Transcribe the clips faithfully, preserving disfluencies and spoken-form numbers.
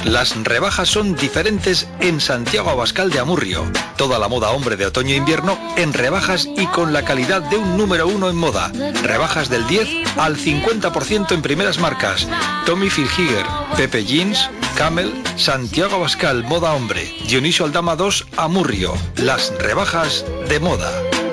Las rebajas son diferentes en Santiago Abascal de Amurrio. Toda la moda hombre de otoño e invierno en rebajas y con la calidad de un número uno en moda. Rebajas del diez al cincuenta por ciento en primeras marcas. Tommy Hilfiger, Pepe Jeans, Camel, Santiago Abascal, moda hombre. Dionisio Aldama dos, Amurrio. Las rebajas de moda.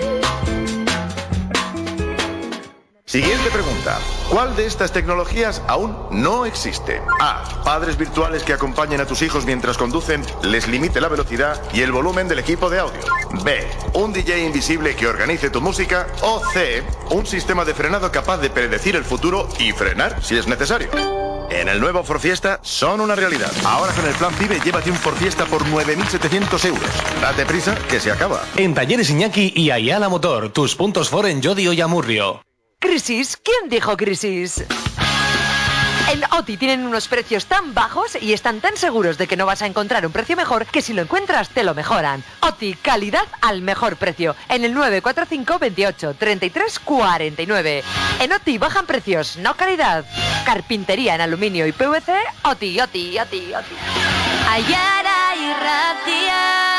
Siguiente pregunta. ¿Cuál de estas tecnologías aún no existe? A. Padres virtuales que acompañen a tus hijos mientras conducen, les limite la velocidad y el volumen del equipo de audio. B. Un D J invisible que organice tu música. O C. Un sistema de frenado capaz de predecir el futuro y frenar si es necesario. En el nuevo Ford Fiesta son una realidad. Ahora con el plan PIBE llévate un Ford Fiesta por nueve mil setecientos euros. Date prisa que se acaba. En Talleres Iñaki y Ayala Motor, tus puntos Ford en Llodio y Amurrio. ¿Crisis? ¿Quién dijo crisis? En OTI tienen unos precios tan bajos y están tan seguros de que no vas a encontrar un precio mejor que si lo encuentras te lo mejoran. OTI, calidad al mejor precio. En el nueve cuatro cinco, veintiocho, treinta y tres, cuarenta y nueve. En OTI bajan precios, no calidad. Carpintería en aluminio y P V C, OTI, OTI, OTI, OTI. Ayala y Ratia.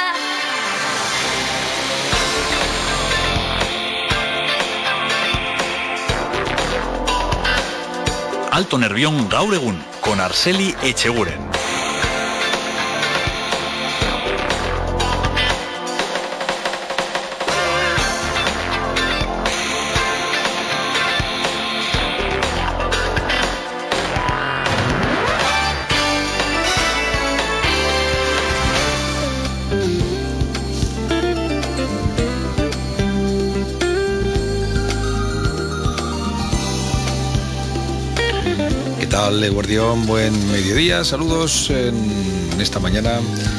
Alto Nervión gaur egun, con Arceli Echeguren. Guardión, buen mediodía, saludos en esta mañana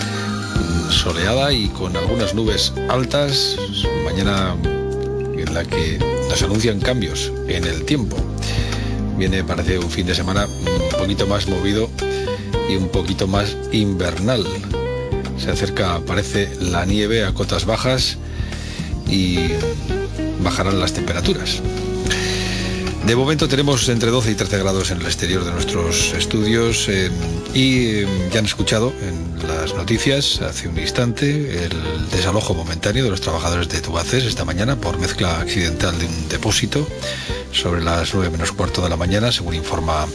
soleada y con algunas nubes altas, mañana en la que nos anuncian cambios en el tiempo. Viene, parece, un fin de semana un poquito más movido y un poquito más invernal. Se acerca, parece, la nieve a cotas bajas y bajarán las temperaturas. De momento tenemos entre doce y trece grados en el exterior de nuestros estudios eh, y eh, ya han escuchado en las noticias hace un instante el desalojo momentáneo de los trabajadores de Tubacex esta mañana por mezcla accidental de un depósito sobre las nueve menos cuarto de la mañana, según informa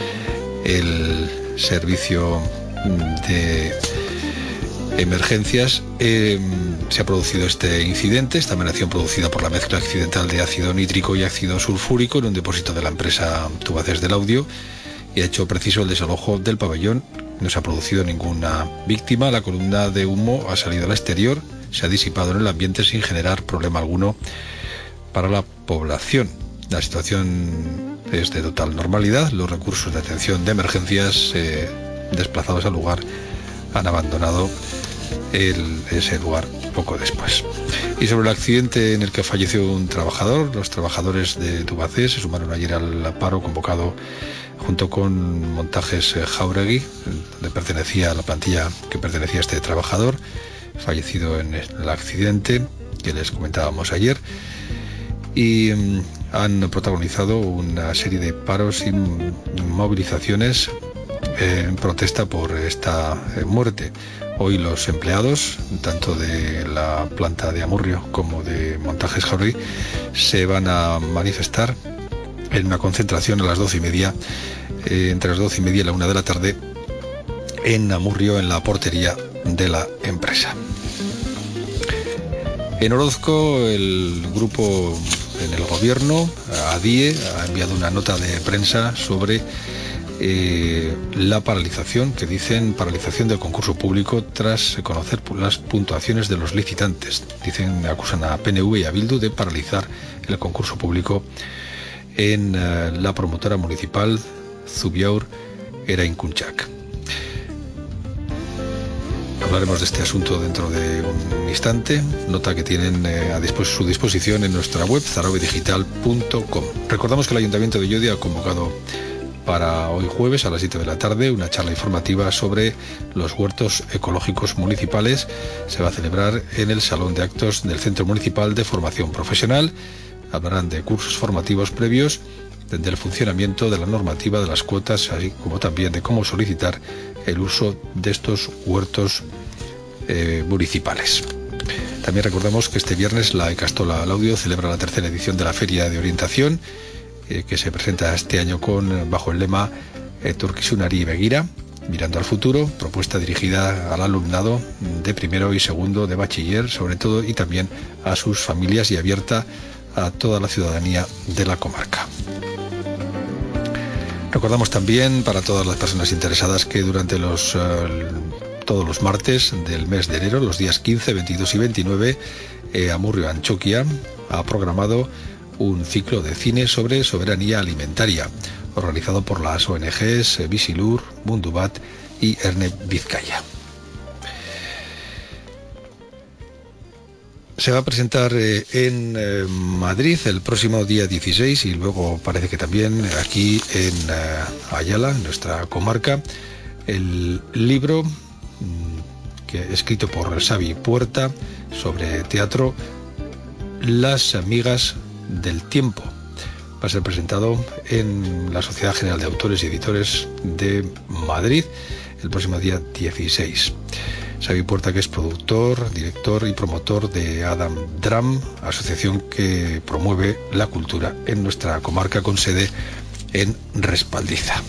el servicio de emergencias. Eh, se ha producido este incidente, esta amenación producida por la mezcla accidental de ácido nítrico y ácido sulfúrico en un depósito de la empresa Tubacex del Audio y ha hecho preciso el desalojo del pabellón. No se ha producido ninguna víctima, la columna de humo ha salido al exterior, se ha disipado en el ambiente sin generar problema alguno para la población. La situación es de total normalidad, los recursos de atención de emergencias eh, desplazados al lugar han abandonado el, ese lugar poco después. Y sobre el accidente en el que falleció un trabajador, los trabajadores de Tubacex se sumaron ayer al paro convocado junto con Montajes Jauregui, donde pertenecía a la plantilla que pertenecía a este trabajador, fallecido en el accidente que les comentábamos ayer, y um, han protagonizado una serie de paros y movilizaciones en protesta por esta muerte. Hoy los empleados, tanto de la planta de Amurrio como de Montajes Jauregui, se van a manifestar en una concentración a las doce y media, eh, entre las doce y media y la una de la tarde, en Amurrio, en la portería de la empresa. En Orozco, el grupo en el gobierno, ADIE, ha enviado una nota de prensa sobre Eh, la paralización, que dicen paralización del concurso público tras conocer las puntuaciones de los licitantes. Dicen, acusan a P N V y a Bildu de paralizar el concurso público en eh, la promotora municipal Zubiaur Eraikuntxak. Hablaremos de este asunto dentro de un instante. Nota que tienen eh, a dispos- su disposición en nuestra web zarobe digital punto com. Recordamos que el Ayuntamiento de Llodio ha convocado para hoy jueves a las siete de la tarde una charla informativa sobre los huertos ecológicos municipales. Se va a celebrar en el Salón de Actos del Centro Municipal de Formación Profesional. Hablarán de cursos formativos previos del funcionamiento de la normativa de las cuotas, así como también de cómo solicitar el uso de estos huertos eh, municipales. También recordamos que este viernes la Ikastola Laudio celebra la tercera edición de la Feria de Orientación, eh, que se presenta este año con bajo el lema Etorkizunari Begira, mirando al futuro, propuesta dirigida al alumnado de primero y segundo de bachiller, sobre todo, y también a sus familias, y abierta a toda la ciudadanía de la comarca. Recordamos también para todas las personas interesadas que durante los uh, todos los martes del mes de enero, los días quince, veintidós y veintinueve, eh, Amurrio Antxokia ha programado un ciclo de cine sobre soberanía alimentaria, organizado por las O N Ges Bisilur, Mundubat y Erne Vizcaya. Se va a presentar eh, en eh, Madrid el próximo día dieciséis, y luego parece que también aquí en eh, Ayala, en nuestra comarca, el libro mmm, que escrito por Xavi Puerta sobre teatro, Las amigas del tiempo. Va a ser presentado en la Sociedad General de Autores y Editores de Madrid el próximo día dieciséis. Xavi Puerta, que es productor, director y promotor de Adam Dram, asociación que promueve la cultura en nuestra comarca con sede en Respaldiza.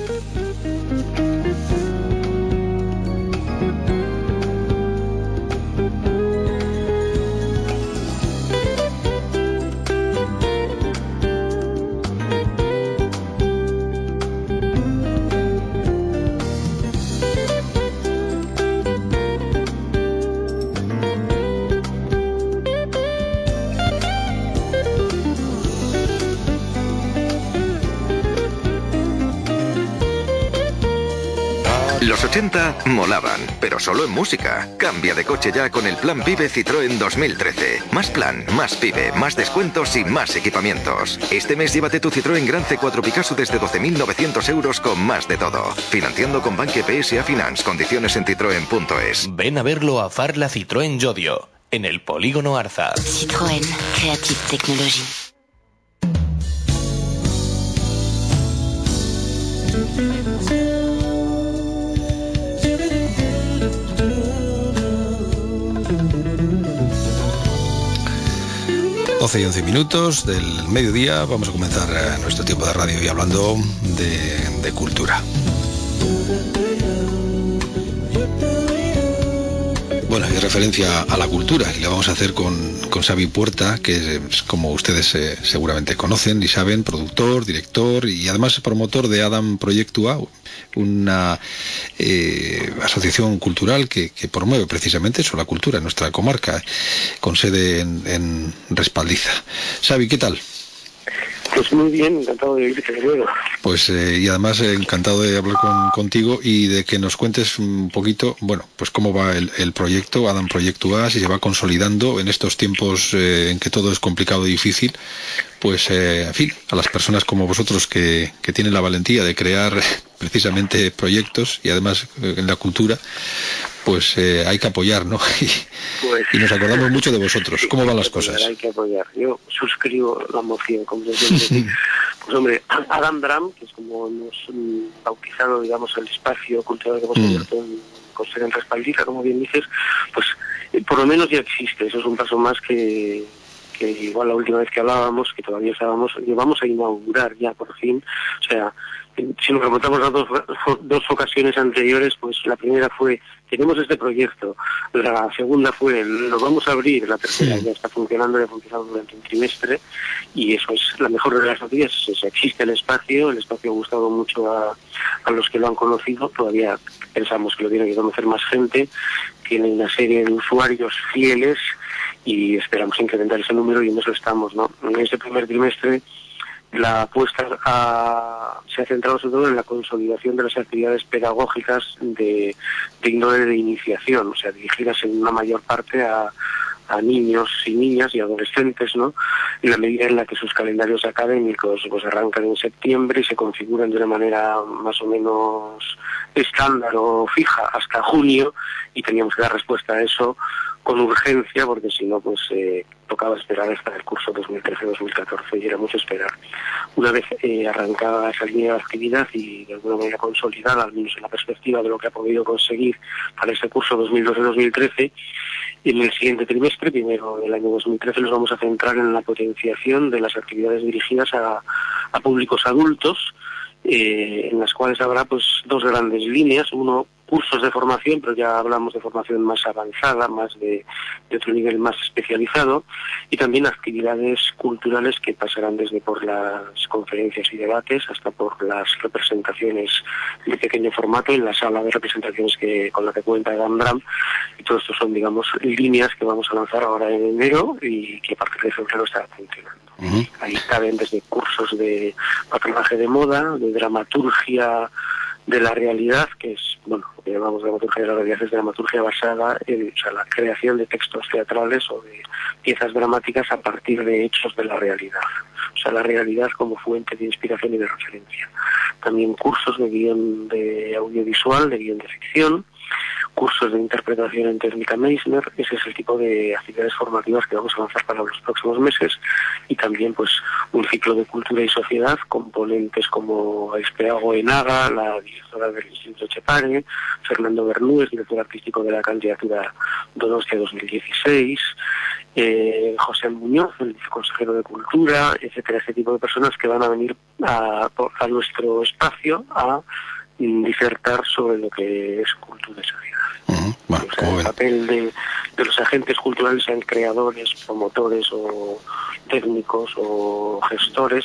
Los ochenta molaban, pero solo en música. Cambia de coche ya con el Plan Pibe Citroën dos mil trece. Más plan, más Pibe, más descuentos y más equipamientos. Este mes llévate tu Citroën Gran C cuatro Picasso desde doce mil novecientos euros con más de todo. Financiando con Banque P S A Finance. Condiciones en citroen punto es. Ven a verlo a Farla Citroën Llodio, en el Polígono Arza. Citroën, Creative Technology. doce y once minutos del mediodía, vamos a comenzar nuestro tiempo de radio y hablando de, de cultura. Bueno, y referencia a la cultura, y la vamos a hacer con, con Xavi Puerta, que es, como ustedes eh, seguramente conocen y saben, productor, director y además promotor de Adam Proiektua, una eh, asociación cultural que, que promueve precisamente eso, la cultura en nuestra comarca, con sede en, en Respaldiza. Xavi, ¿qué tal? Pues muy bien, encantado de irte de nuevo. Pues eh, y además eh, encantado de hablar con, contigo y de que nos cuentes un poquito, bueno, pues cómo va el, el proyecto, Adam Proiektua, si se va consolidando en estos tiempos eh, en que todo es complicado y difícil. Pues, eh, en fin, a las personas como vosotros que, que tienen la valentía de crear precisamente proyectos y además eh, en la cultura, pues eh, hay que apoyar, ¿no? Y, pues, y nos acordamos mucho de vosotros. ¿Cómo van las cosas? Hay que apoyar. Yo suscribo la moción, como se dice. Pues hombre, Adam Dram, que es como hemos mm, bautizado, digamos, el espacio cultural que hemos abierto en, con sede en Respaldiza, como bien dices, pues eh, por lo menos ya existe. Eso es un paso más que... que igual la última vez que hablábamos, que todavía estábamos, llevamos a inaugurar ya por fin, o sea, si nos remontamos a dos, dos ocasiones anteriores, pues la primera fue, tenemos este proyecto, la segunda fue, lo vamos a abrir, la tercera ya está funcionando, ya ha funcionado durante un trimestre, y eso es la mejor de las noticias, existe el espacio, el espacio ha gustado mucho a, a los que lo han conocido, todavía pensamos que lo tiene que conocer más gente, tiene una serie de usuarios fieles, y esperamos incrementar ese número y en eso estamos, ¿no? En este primer trimestre la apuesta a, se ha centrado sobre todo en la consolidación de las actividades pedagógicas de, de índole de iniciación, o sea, dirigidas en una mayor parte a, a niños y niñas y adolescentes, ¿no? En la medida en la que sus calendarios académicos pues arrancan en septiembre y se configuran de una manera más o menos estándar o fija hasta junio, y teníamos que dar respuesta a eso con urgencia, porque si no, pues eh, tocaba esperar hasta el curso dos mil trece dos mil catorce, y era mucho esperar. Una vez eh, arrancada esa línea de actividad y de alguna manera consolidada, al menos en la perspectiva de lo que ha podido conseguir para ese curso dos mil doce dos mil trece, en el siguiente trimestre, primero del año dos mil trece, nos vamos a centrar en la potenciación de las actividades dirigidas a, a públicos adultos, eh, en las cuales habrá pues dos grandes líneas. Uno, cursos de formación, pero ya hablamos de formación más avanzada, más de, de otro nivel más especializado, y también actividades culturales que pasarán desde por las conferencias y debates hasta por las representaciones de pequeño formato en la sala de representaciones que con la que cuenta Gandram. Y todo esto son, digamos, líneas que vamos a lanzar ahora en enero y que a partir de febrero estará funcionando. Uh-huh. Ahí caben desde cursos de patronaje de moda, de dramaturgia de la realidad, que es, bueno, lo que llamamos dramaturgia de la realidad es dramaturgia basada en, o sea, la creación de textos teatrales o de piezas dramáticas a partir de hechos de la realidad. O sea, la realidad como fuente de inspiración y de referencia. También cursos de guión de audiovisual, de guión de ficción, cursos de interpretación en técnica Meissner. Ese es el tipo de actividades formativas que vamos a lanzar para los próximos meses, y también pues un ciclo de cultura y sociedad, componentes como Espeago Enaga, la directora del Instituto Etxepare, Fernando Bermúdez, director artístico de la candidatura Donostia dos mil dieciséis, eh, José Muñoz, el viceconsejero de Cultura, etcétera, ese tipo de personas que van a venir a, a nuestro espacio a disertar sobre lo que es cultura y sociedad. Uh-huh. Bueno, o sea, el papel de, de los agentes culturales, sean creadores, promotores o técnicos o gestores,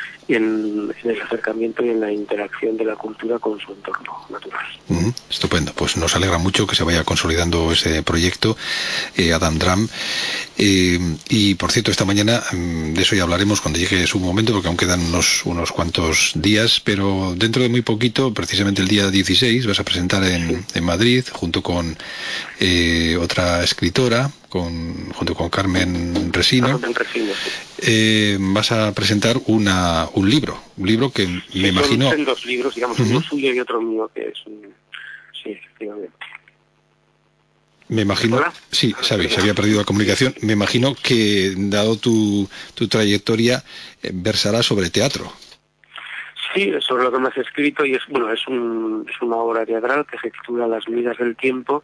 en, en el acercamiento y en la interacción de la cultura con su entorno natural. Uh-huh. Estupendo, pues nos alegra mucho que se vaya consolidando ese proyecto, eh, Adam Dram. Eh, y por cierto, esta mañana, de eso ya hablaremos cuando llegue su momento, porque aún quedan unos, unos cuantos días, pero dentro de muy poquito, precisamente el día dieciséis, vas a presentar en, en Madrid, junto con eh, otra escritora, con, junto con Carmen Resino, Resino sí. eh, vas a presentar una, un libro, un libro que me sí, imagino... Son dos libros, digamos, uh-huh. uno suyo y otro mío, que es un... Sí, efectivamente. Me imagino, ¿Hola? sí, sabéis, se había perdido la comunicación. Me imagino que, dado tu, tu trayectoria, eh, versará sobre teatro. Sí, sobre lo que me has escrito, y es bueno, es, un, es una obra teatral que se titula Las vidas del tiempo,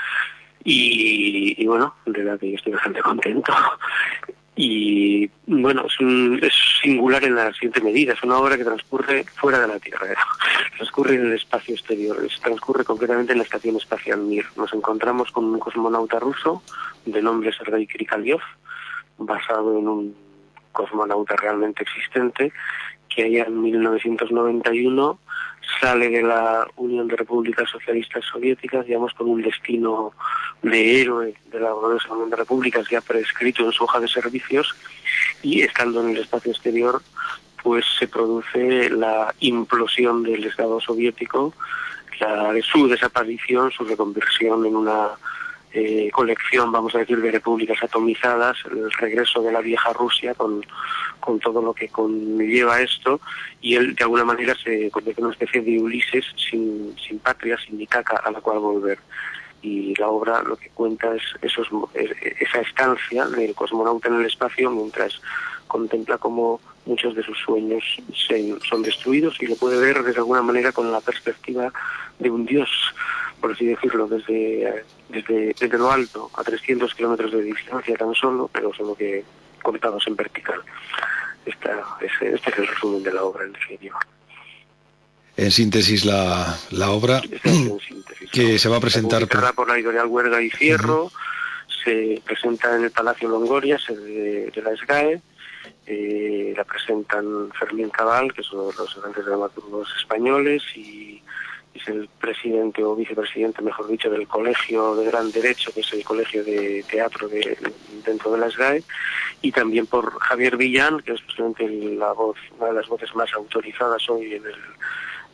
y, y bueno, de la que yo estoy bastante contento. Y bueno, es, un, es singular en la siguiente medida. Es una obra que transcurre fuera de la Tierra, transcurre en el espacio exterior, es, transcurre concretamente en la Estación Espacial Mir. Nos encontramos con un cosmonauta ruso de nombre Sergei Krikalev, basado en un cosmonauta realmente existente, que allá en mil novecientos noventa y uno sale de la Unión de Repúblicas Socialistas Soviéticas, digamos, con un destino de héroe de la gloriosa Unión de Repúblicas ya prescrito en su hoja de servicios, y estando en el espacio exterior, pues se produce la implosión del Estado soviético, la, su desaparición, su reconversión en una eh, colección, vamos a decir, de repúblicas atomizadas, el regreso de la vieja Rusia con, con todo lo que conlleva esto, y él de alguna manera se convierte en una especie de Ulises sin, sin patria, sin ni caca a la cual volver. Y la obra lo que cuenta es esos, esa estancia del cosmonauta en el espacio mientras contempla cómo muchos de sus sueños se, son destruidos, y lo puede ver de alguna manera con la perspectiva de un dios, por así decirlo, desde, desde, desde lo alto, a trescientos kilómetros de distancia tan solo, pero solo que contados en vertical. Esta, este, este es el resumen de la obra, en definitiva. En síntesis, la, la obra en síntesis, que ¿no? se va a presentar... Publicada por la editorial Huerga y Fierro, uh-huh. se presenta en el Palacio Longoria, sede de la SGAE, eh, la presentan Fermín Cabal, que son los grandes dramaturgos españoles, y es el presidente o vicepresidente, mejor dicho, del Colegio de Gran Derecho, que es el colegio de teatro de, dentro de la SGAE, y también por Javier Villán, que es posiblemente la voz, una de las voces más autorizadas hoy en el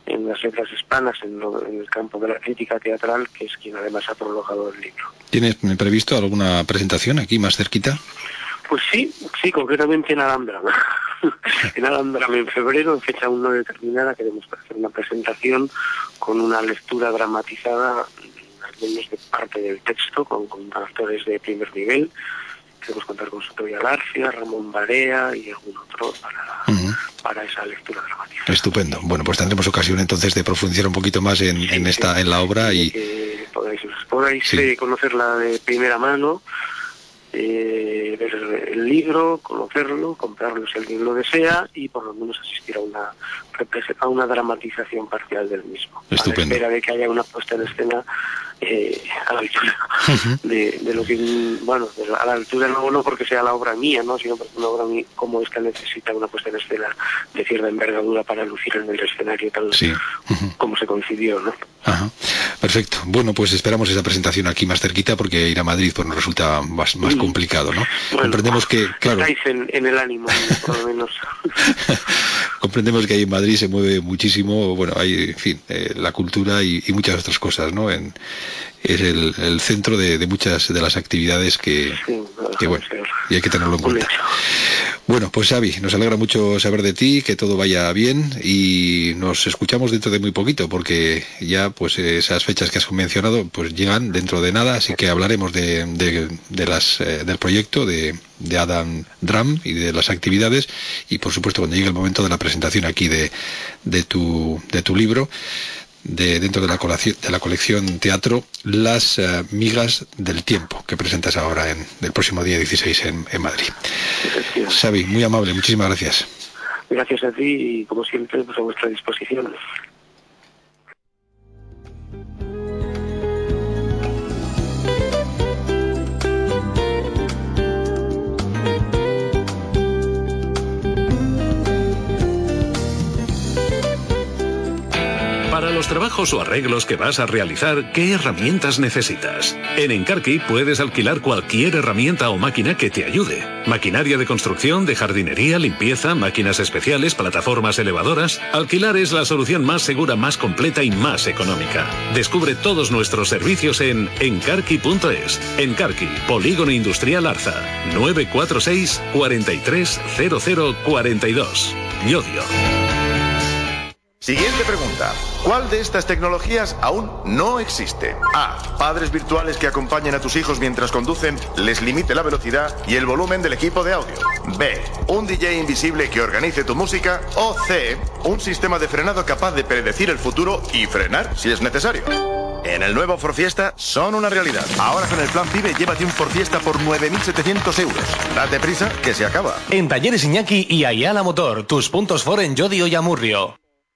en las letras hispanas, en, lo, en el campo de la crítica teatral, que es quien además ha prologado el libro. ¿Tienes previsto alguna presentación aquí más cerquita? Pues sí, sí, concretamente en Alhambra. En Alhambra, en febrero, en fecha aún no determinada, queremos hacer una presentación con una lectura dramatizada, al menos de parte del texto, con, con actores de primer nivel. Queremos contar con Soto y Alarcia, Ramón Barea y algún otro para, uh-huh. para esa lectura dramática. Estupendo. Bueno, pues tendremos ocasión entonces de profundizar un poquito más en, sí, en esta sí, en la obra y que podáis, podáis sí. eh, conocerla de primera mano, eh, ver el libro, conocerlo, comprarlo si alguien lo desea y por lo menos asistir a una a una dramatización parcial del mismo. Estupendo. A la espera de que haya una puesta en escena eh, a la altura uh-huh. de, de lo que, bueno, de, a la altura no, no porque sea la obra mía, no, sino porque una obra mía como esta necesita una puesta en escena de cierta envergadura para lucir en el escenario tal sí. uh-huh. como se concibió, ¿no? Ajá. Perfecto. Bueno, pues esperamos esa presentación aquí más cerquita porque ir a Madrid pues nos resulta más, más complicado, ¿no? Bueno, comprendemos que, claro, estáis en, en el ánimo, por lo menos. Comprendemos que ahí en Madrid se mueve muchísimo, bueno, hay, en fin, eh, la cultura y, y muchas otras cosas, ¿no? En, es el, el centro de, de muchas de las actividades que, sí, que bueno, y hay que tenerlo en cuenta. Bueno, pues Xavi, nos alegra mucho saber de ti, que todo vaya bien y nos escuchamos dentro de muy poquito porque ya pues esas fechas que has mencionado pues llegan dentro de nada, así que hablaremos de, de, de las eh, del proyecto de, de Adam Dram y de las actividades y por supuesto cuando llegue el momento de la presentación aquí de, de tu de tu libro de dentro de la colección, de la colección teatro Las uh, migas del tiempo que presentas ahora en el próximo día dieciséis en, en Madrid. Xavi, muy amable, muchísimas gracias. Gracias a ti y como siempre pues a vuestra disposición. Para los trabajos o arreglos que vas a realizar, ¿qué herramientas necesitas? En Encarki puedes alquilar cualquier herramienta o máquina que te ayude. Maquinaria de construcción, de jardinería, limpieza, máquinas especiales, plataformas elevadoras. Alquilar es la solución más segura, más completa y más económica. Descubre todos nuestros servicios en encarki punto es. Encarki, Polígono Industrial Arza, nueve cuatro seis, cuatro tres cero cero cuatro dos. Llodio. Siguiente pregunta. ¿Cuál de estas tecnologías aún no existe? A. Padres virtuales que acompañen a tus hijos mientras conducen, les limite la velocidad y el volumen del equipo de audio. B. Un D J invisible que organice tu música. O C. Un sistema de frenado capaz de predecir el futuro y frenar si es necesario. En el nuevo Ford Fiesta son una realidad. Ahora con el plan PIBE llévate un Ford Fiesta por nueve mil setecientos euros. Date prisa que se acaba. En Talleres Iñaki y Ayala Motor, tus puntos Ford en Llodio y Amurrio.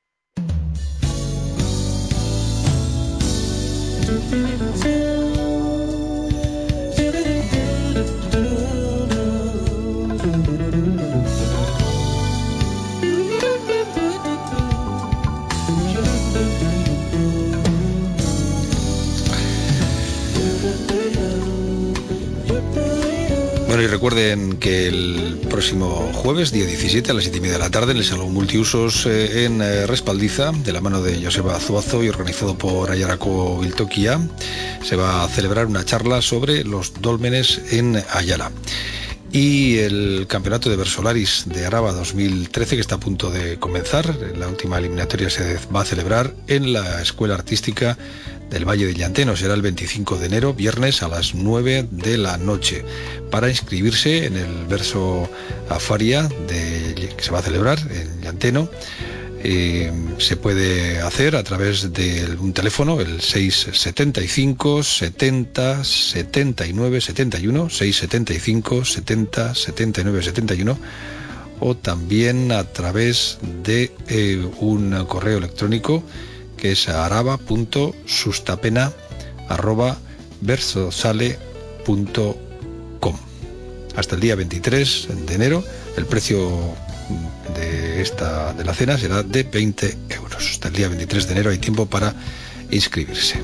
Bueno, y recuerden que el próximo jueves, día diecisiete, a las siete y media de la tarde, en el Salón Multiusos eh, en eh, Respaldiza, de la mano de Joseba Zuazo y organizado por Ayarako Biltokia, se va a celebrar una charla sobre los dólmenes en Ayala. Y el campeonato de Versolaris de Araba dos mil trece, que está a punto de comenzar, la última eliminatoria se va a celebrar en la Escuela Artística del Valle de Llanteno. Será el veinticinco de enero, viernes a las nueve de la noche. Para inscribirse en el verso Afaria de, que se va a celebrar en Llanteno, eh, se puede hacer a través de un teléfono, el seis setenta y cinco, setenta, setenta y nueve, setenta y uno, seis setenta y cinco, setenta, setenta y nueve, setenta y uno, o también a través de eh, un correo electrónico que es araba punto sustapena arroba versosale punto com. Hasta el día veintitrés de enero el precio de esta de la cena será de veinte euros. Hasta el día veintitrés de enero hay tiempo para inscribirse.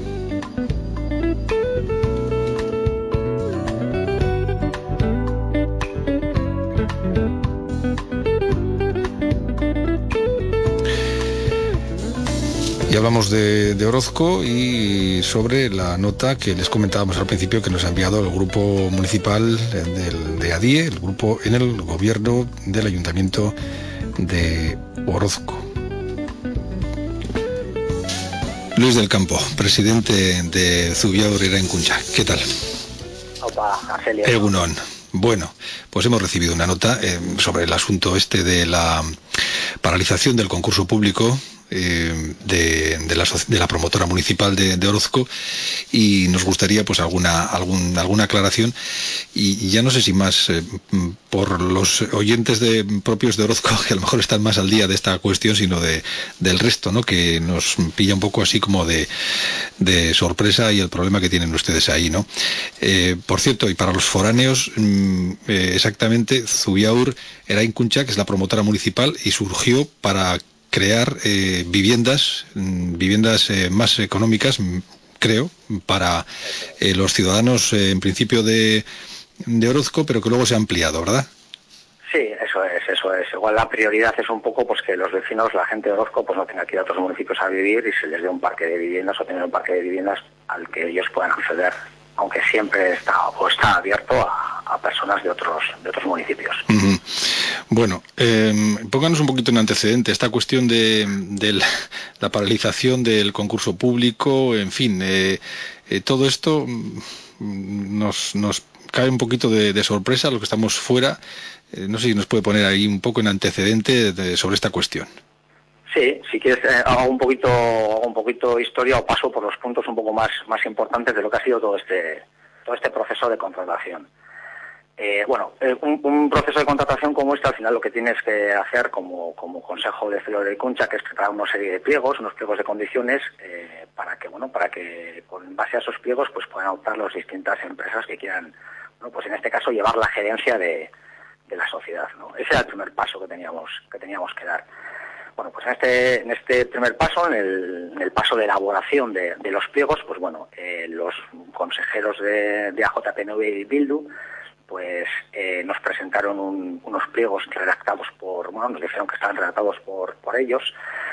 Y hablamos de, de Orozco y sobre la nota que les comentábamos al principio que nos ha enviado el grupo municipal del, de ADIE, el grupo en el gobierno del Ayuntamiento de Orozco. Luis del Campo, presidente de Zubiaur Eraikuncha. ¿Qué tal? Opa, Arcelia. Egunon. Bueno, pues hemos recibido una nota eh, sobre el asunto este de la paralización del concurso público eh, de, de, la, de la promotora municipal de, de Orozco, y nos gustaría pues alguna algún, alguna aclaración y, y ya no sé si más eh, por los oyentes de, propios de Orozco, que a lo mejor están más al día de esta cuestión, sino de del resto, ¿no? Que nos pilla un poco así como de, de sorpresa y el problema que tienen ustedes ahí, ¿no? Eh, por cierto, y para los foráneos, mm, eh, exactamente, Zubiaur Eraikuncha, que es la promotora municipal, y surgió para crear eh, viviendas, viviendas eh, más económicas, creo, para eh, los ciudadanos eh, en principio de, de Orozco, pero que luego se ha ampliado, ¿verdad? Sí, eso es, eso es. Igual la prioridad es un poco pues que los vecinos, la gente de Orozco, pues no tenga que ir a otros municipios a vivir y se les dé un parque de viviendas o tener un parque de viviendas al que ellos puedan acceder, aunque siempre está o está abierto a, a personas de otros de otros municipios. Uh-huh. Bueno, eh, pónganos un poquito en antecedente esta cuestión de, de la, la paralización del concurso público, en fin, eh, eh, todo esto nos, nos cae un poquito de, de sorpresa a los que estamos fuera. Eh, no sé si nos puede poner ahí un poco en antecedente de, sobre esta cuestión. Sí, si quieres eh, hago un poquito hago un poquito historia o paso por los puntos un poco más más importantes de lo que ha sido todo este todo este proceso de contratación. Eh, bueno, eh, un, un proceso de contratación como este, al final lo que tienes que hacer como, como Consejo de Zubiaur Eraikuncha, que es preparar una serie de pliegos, unos pliegos de condiciones, eh, para que, bueno, para que con base a esos pliegos pues puedan optar las distintas empresas que quieran, bueno, pues en este caso llevar la gerencia de, de la sociedad, ¿no? Ese era el primer paso que teníamos que teníamos que dar. Bueno, pues en este en este primer paso, en el, en el paso de elaboración de, de los pliegos, pues bueno, eh, los consejeros de, de A J P N V y Bildu pues eh, nos presentaron un, unos pliegos redactados por, bueno, nos dijeron que estaban redactados por, por ellos.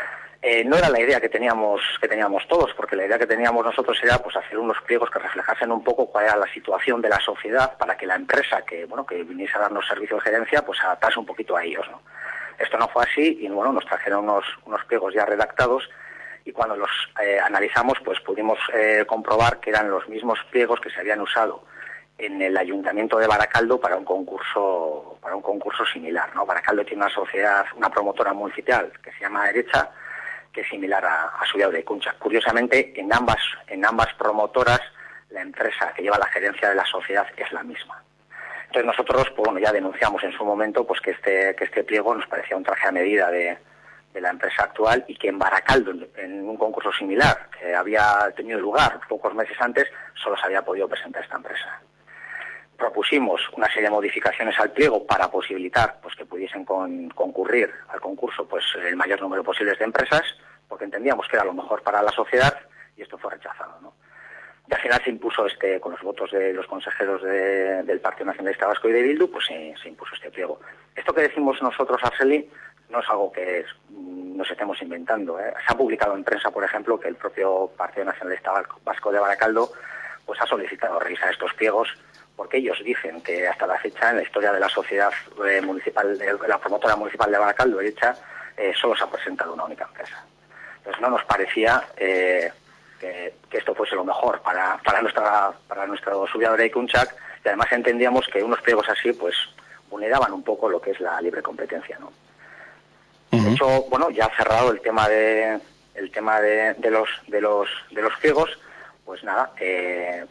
Eh, no era la idea que teníamos que teníamos todos, porque la idea que teníamos nosotros era pues hacer unos pliegos que reflejasen un poco cuál era la situación de la sociedad para que la empresa que, bueno, que viniese a darnos servicio de gerencia pues adaptase un poquito a ellos, ¿no? Esto no fue así y bueno, nos trajeron unos, unos pliegos ya redactados y cuando los eh, analizamos pues pudimos eh, comprobar que eran los mismos pliegos que se habían usado en el Ayuntamiento de Baracaldo para un concurso para un concurso similar, ¿no? Baracaldo tiene una sociedad, una promotora municipal que se llama Derecha, que es similar a, a Zubiaur Eraikuncha. Curiosamente, en ambas en ambas promotoras la empresa que lleva la gerencia de la sociedad es la misma. Entonces nosotros, pues bueno, ya denunciamos en su momento pues que este que este pliego nos parecía un traje a medida de, de la empresa actual y que en Baracaldo, en un concurso similar que había tenido lugar pocos meses antes, solo se había podido presentar esta empresa. Propusimos una serie de modificaciones al pliego para posibilitar pues que pudiesen con, concurrir al concurso pues el mayor número posible de empresas, porque entendíamos que era lo mejor para la sociedad y esto fue rechazado, ¿no? Y al final se impuso este, con los votos de los consejeros de, del Partido Nacionalista Vasco y de Bildu, pues se, se impuso este pliego. Esto que decimos nosotros, Arceli, no es algo que es, nos estemos inventando, ¿eh? Se ha publicado en prensa, por ejemplo, que el propio Partido Nacionalista Vasco de Baracaldo pues ha solicitado revisar estos pliegos porque ellos dicen que hasta la fecha en la historia de la sociedad eh, municipal, de la promotora municipal de Baracaldo, Derecha, eh, solo se ha presentado una única empresa. Entonces no nos parecía eh, que, que esto fuese lo mejor para, para nuestra para nuestro Zubiaur Eraikuncha, y además entendíamos que unos pliegos así pues vulneraban un poco lo que es la libre competencia, ¿no? Uh-huh. De hecho, bueno, ya cerrado el tema de el tema de, de los de los de los pliegos, pues nada, eh,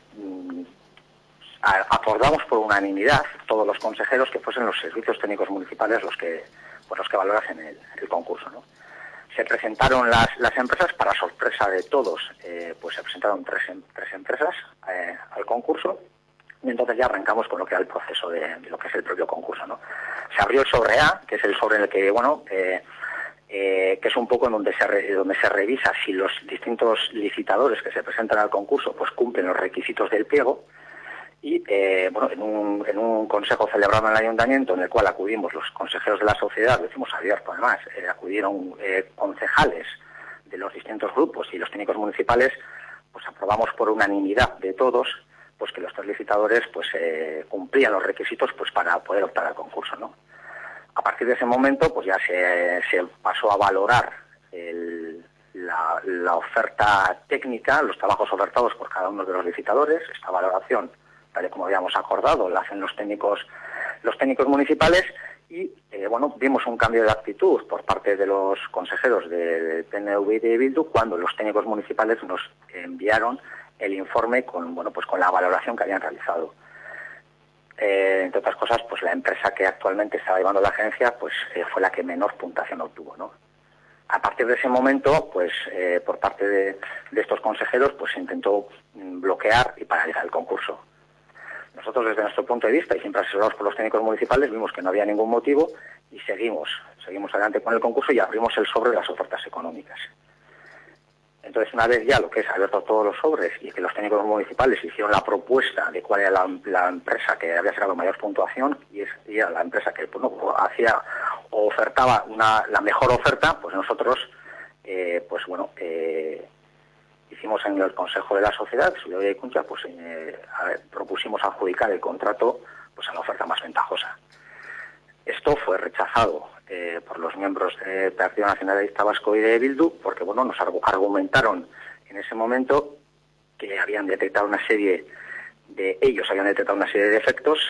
acordamos por unanimidad todos los consejeros que fuesen los servicios técnicos municipales los que pues los que valorasen el, el concurso, ¿no? Se presentaron las, las empresas, para sorpresa de todos, eh, pues se presentaron tres, tres empresas eh, al concurso, y entonces ya arrancamos con lo que era el proceso de, de lo que es el propio concurso, ¿no? Se abrió el sobre A, que es el sobre en el que, bueno, eh, eh, que es un poco en donde se, re, donde se revisa si los distintos licitadores que se presentan al concurso pues cumplen los requisitos del pliego. Y eh, bueno, en un, en un consejo celebrado en el ayuntamiento, en el cual acudimos los consejeros de la sociedad, lo hicimos abierto además, eh, acudieron eh, concejales de los distintos grupos y los técnicos municipales, pues aprobamos por unanimidad de todos, pues que los tres licitadores pues eh, cumplían los requisitos pues para poder optar al concurso, ¿no? A partir de ese momento, pues ya se, se pasó a valorar el, la, la oferta técnica, los trabajos ofertados por cada uno de los licitadores. Esta valoración, tal y como habíamos acordado, la hacen los técnicos, los técnicos municipales. Y, eh, bueno, vimos un cambio de actitud por parte de los consejeros de P N V y de Bildu cuando los técnicos municipales nos enviaron el informe con, bueno, pues con la valoración que habían realizado. Eh, entre otras cosas, pues la empresa que actualmente estaba llevando la agencia, pues eh, fue la que menor puntuación obtuvo, ¿no? A partir de ese momento, pues eh, por parte de, de estos consejeros, pues se intentó bloquear y paralizar el concurso. Nosotros, desde nuestro punto de vista, y siempre asesorados por los técnicos municipales, vimos que no había ningún motivo y seguimos, seguimos adelante con el concurso y abrimos el sobre de las ofertas económicas. Entonces, una vez ya lo que es abierto todos los sobres y que los técnicos municipales hicieron la propuesta de cuál era la, la empresa que había sacado mayor puntuación, y, es, y era la empresa que bueno, hacía o ofertaba una, la mejor oferta, pues nosotros, eh, pues bueno, eh, hicimos en el Consejo de la Sociedad, de Cuncha, pues eh, a ver, propusimos adjudicar el contrato pues a la oferta más ventajosa. Esto fue rechazado eh, por los miembros del Partido Nacionalista Vasco y de Bildu, porque bueno, nos argumentaron en ese momento que habían detectado una serie de ellos habían detectado una serie de defectos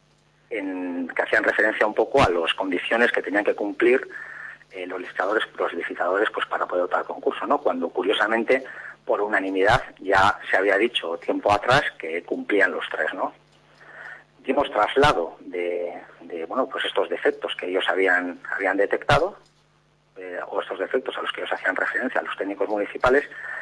en, que hacían referencia un poco a las condiciones que tenían que cumplir eh, los licitadores, los licitadores, pues para poder optar al concurso, ¿no? Cuando curiosamente por unanimidad ya se había dicho tiempo atrás que cumplían los tres, ¿no? Dimos traslado de, de bueno, pues estos defectos que ellos habían habían detectado, eh, o estos defectos a los que ellos hacían referencia a los técnicos municipales,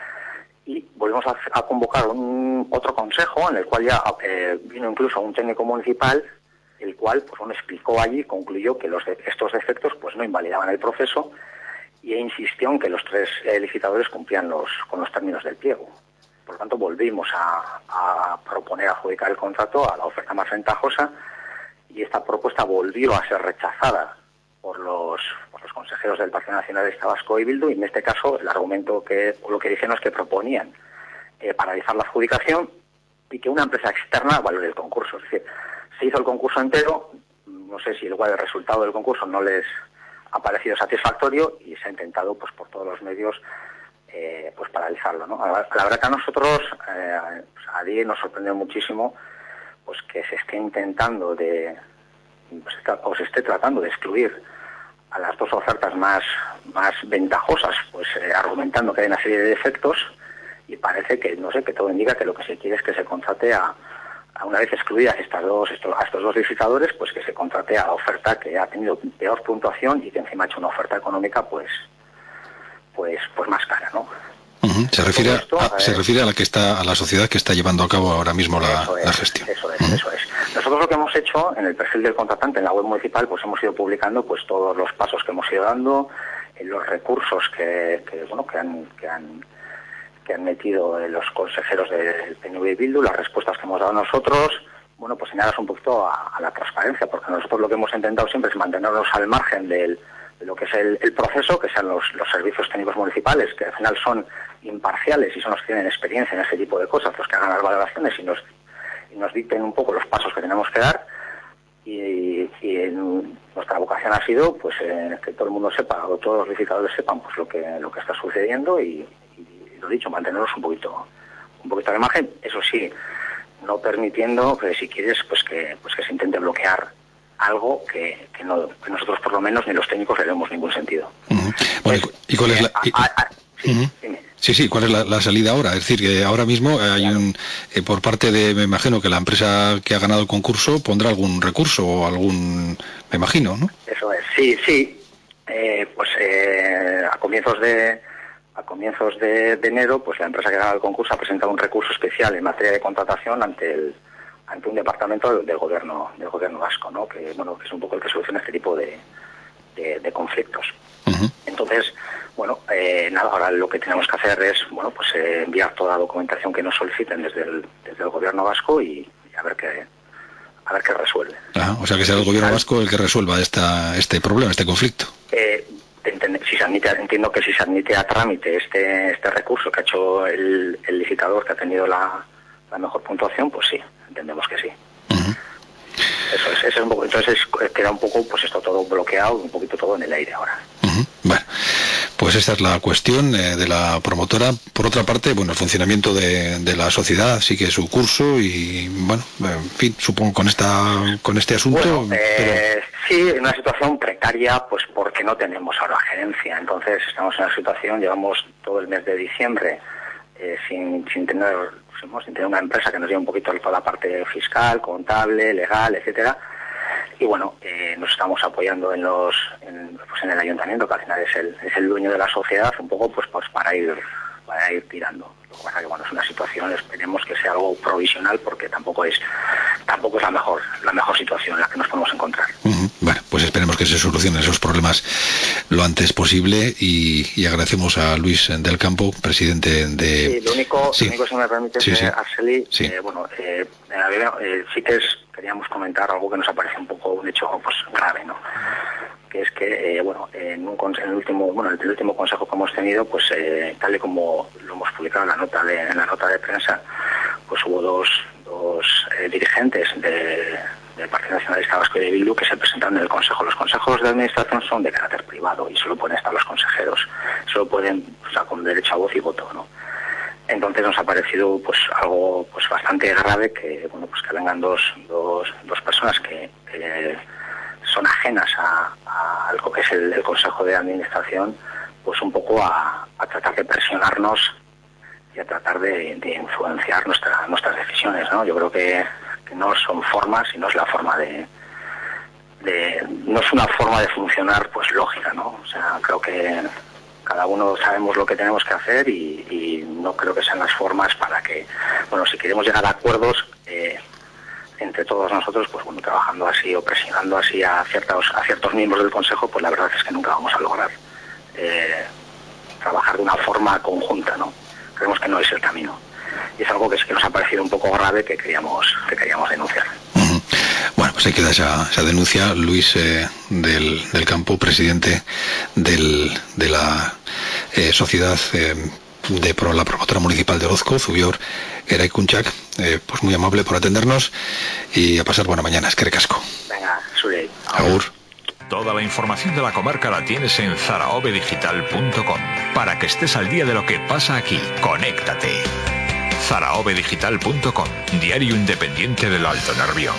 y volvimos a, a convocar un otro consejo en el cual ya eh, vino incluso un técnico municipal, el cual pues bueno, explicó allí, concluyó que los de, estos defectos pues no invalidaban el proceso y insistió en que los tres eh, licitadores cumplían los con los términos del pliego. Por lo tanto, volvimos a, a proponer adjudicar el contrato a la oferta más ventajosa y esta propuesta volvió a ser rechazada por los, por los consejeros del Partido Nacionalista Vasco y Bildu, y en este caso el argumento que lo que dijeron es que proponían eh, paralizar la adjudicación y que una empresa externa valore el concurso. Es decir, se hizo el concurso entero, no sé si igual el resultado del concurso no les ha parecido satisfactorio y se ha intentado pues por todos los medios Eh, pues paralizarlo, ¿no? La, la verdad que a nosotros, eh, pues a D I E nos sorprendió muchísimo pues que se esté intentando de, pues, o se esté tratando de excluir a las dos ofertas más, más ventajosas, pues eh, argumentando que hay una serie de defectos, y parece que, no sé, que todo indica que lo que se quiere es que se contrate a, a una vez excluidas estas dos, estos, a estos dos licitadores, pues que se contrate a la oferta que ha tenido peor puntuación y que encima ha hecho una oferta económica, pues pues pues más cara, ¿no? Uh-huh. Se refiere a, esto, a, se refiere a la que está a la sociedad que está llevando a cabo ahora mismo la, eso es, la gestión. Eso es, uh-huh. eso es. Nosotros lo que hemos hecho en el perfil del contratante, en la web municipal, pues hemos ido publicando pues todos los pasos que hemos ido dando, en los recursos que, que bueno que han que han que han metido los consejeros del P N V y Bildu, las respuestas que hemos dado nosotros, bueno, pues señalas un poquito a, a la transparencia, porque nosotros lo que hemos intentado siempre es mantenernos al margen del de lo que es el, el proceso, que sean los, los servicios técnicos municipales, que al final son imparciales y son los que tienen experiencia en ese tipo de cosas, los que hagan las valoraciones y nos, y nos dicten un poco los pasos que tenemos que dar. Y, y en, nuestra vocación ha sido pues eh, que todo el mundo sepa, o todos los licitadores sepan pues lo que lo que está sucediendo y, y lo dicho, mantenernos un poquito un poquito de margen, eso sí, no permitiendo que si quieres pues que pues que se intente bloquear algo que, que, no, que nosotros por lo menos ni los técnicos le vemos ningún sentido. Uh-huh. Bueno, pues, ¿y cuál es la...? Eh, a, a, a, sí, uh-huh. dime. Sí, sí, ¿cuál es la, la salida ahora? Es decir, que ahora mismo hay claro. un... Eh, por parte de, me imagino, que la empresa que ha ganado el concurso pondrá algún recurso o algún... me imagino, ¿no? Eso es, sí, sí. Eh, pues eh, a comienzos de... A comienzos de, de enero, pues la empresa que ha ganado el concurso ha presentado un recurso especial en materia de contratación ante el ante un departamento del, del gobierno del gobierno vasco, ¿no? Que bueno, que es un poco el que soluciona este tipo de, de, de conflictos. Uh-huh. Entonces, bueno, eh, nada, ahora lo que tenemos que hacer es, bueno, pues eh, enviar toda la documentación que nos soliciten desde el desde el gobierno vasco y, y a ver qué a ver qué resuelve. Ah, o sea, que sea el gobierno vasco el que resuelva esta este problema, este conflicto. Eh, entender, sí, si se admite, entiendo que si se admite a trámite este este recurso que ha hecho el, el licitador, que ha tenido la, la mejor puntuación, pues sí, entendemos que sí. Uh-huh. Eso es, eso es un poco, entonces queda un poco, pues esto todo bloqueado, un poquito todo en el aire ahora. Uh-huh. Bueno, pues esta es la cuestión eh, de la promotora. Por otra parte, bueno, el funcionamiento de, de la sociedad sigue su curso y, bueno, en fin, supongo con esta con este asunto. Bueno, eh, pero... sí, en una situación precaria, pues porque no tenemos ahora gerencia. Entonces estamos en una situación, llevamos todo el mes de diciembre eh, sin, sin tener sin tener una empresa que nos lleve un poquito toda la parte fiscal, contable, legal, etcétera. Y bueno, eh, nos estamos apoyando en los en, pues en el ayuntamiento, que al final es el es el dueño de la sociedad, un poco pues pues para ir para ir tirando. Lo que pasa que bueno, es una situación, esperemos que sea algo provisional, porque tampoco es tampoco es la mejor la mejor situación en la que nos podemos encontrar. Uh-huh. Bueno, pues esperemos que se solucionen esos problemas lo antes posible y, y agradecemos a Luis del Campo, presidente de... Sí, lo único, sí. Lo único si me permite, sí, sí. Arceli, sí. Eh, bueno, eh, eh, sí que es, queríamos comentar algo que nos ha parecido un poco un hecho pues grave, ¿no? Que es que, eh, bueno, en, un, en el último bueno, en el último consejo que hemos tenido, pues eh, tal y como lo hemos publicado en la nota de, en la nota de prensa, pues hubo dos, dos eh, dirigentes de, del Partido Nacionalista Vasco y de Bildu que se presentaron en el consejo. Los consejos de administración son de carácter privado y solo pueden estar los consejeros, solo pueden, o sea, con derecho a voz y voto, ¿no? Entonces nos ha parecido pues algo pues bastante grave que bueno pues que vengan dos dos, dos personas que, que son ajenas a, a algo que es el, el Consejo de Administración, pues un poco a, a tratar de presionarnos y a tratar de, de influenciar nuestra, nuestras decisiones, ¿no? Yo creo que, que no son formas y no es la forma de, de no es una forma de funcionar pues lógica, ¿no? O sea, creo que cada uno sabemos lo que tenemos que hacer y, y no creo que sean las formas para que, bueno, si queremos llegar a acuerdos eh, entre todos nosotros, pues bueno, trabajando así o presionando así a ciertos a ciertos miembros del Consejo, pues la verdad es que nunca vamos a lograr eh, trabajar de una forma conjunta, ¿no? Creemos que no es el camino. Y es algo que sí que nos ha parecido un poco grave que queríamos que queríamos denunciar. Uh-huh. Bueno, pues ahí queda esa, esa denuncia. Luis eh, del, del Campo, presidente del, de la eh, sociedad eh, de pro, la promotora municipal de Orozco, Zubior Eraikunchak, eh, pues muy amable por atendernos y a pasar buena mañana. Es que recasco. Venga, Surey. Agur. Toda la información de la comarca la tienes en zaraove digital punto com. Para que estés al día de lo que pasa aquí, conéctate. zaraove digital punto com, diario independiente del Alto Nervión.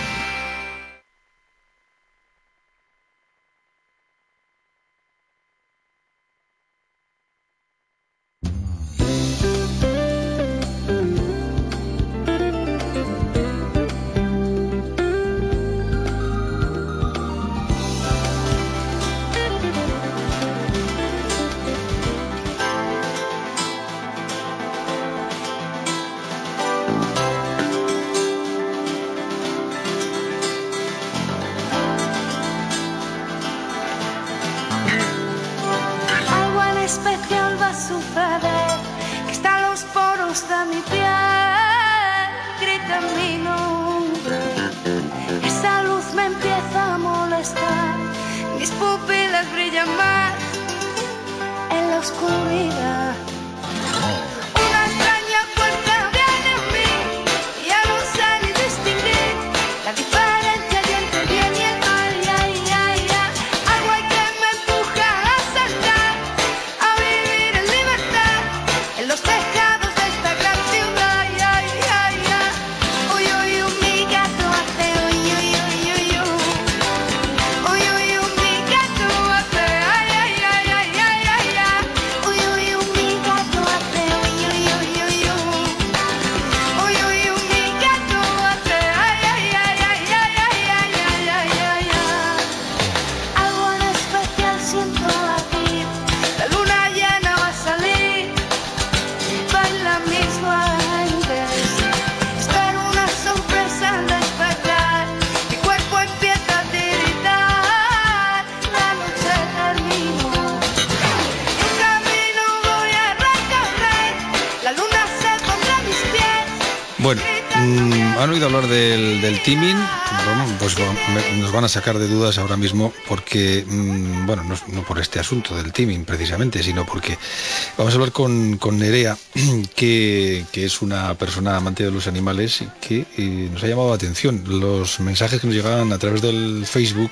Bueno, Mm, ¿Han oído hablar del, del teaming? Bueno, pues me, nos van a sacar de dudas ahora mismo porque, mm, bueno, no, no por este asunto del teaming precisamente, sino porque vamos a hablar con, con Nerea, que, que es una persona amante de los animales y que eh, nos ha llamado la atención los mensajes que nos llegaban a través del Facebook,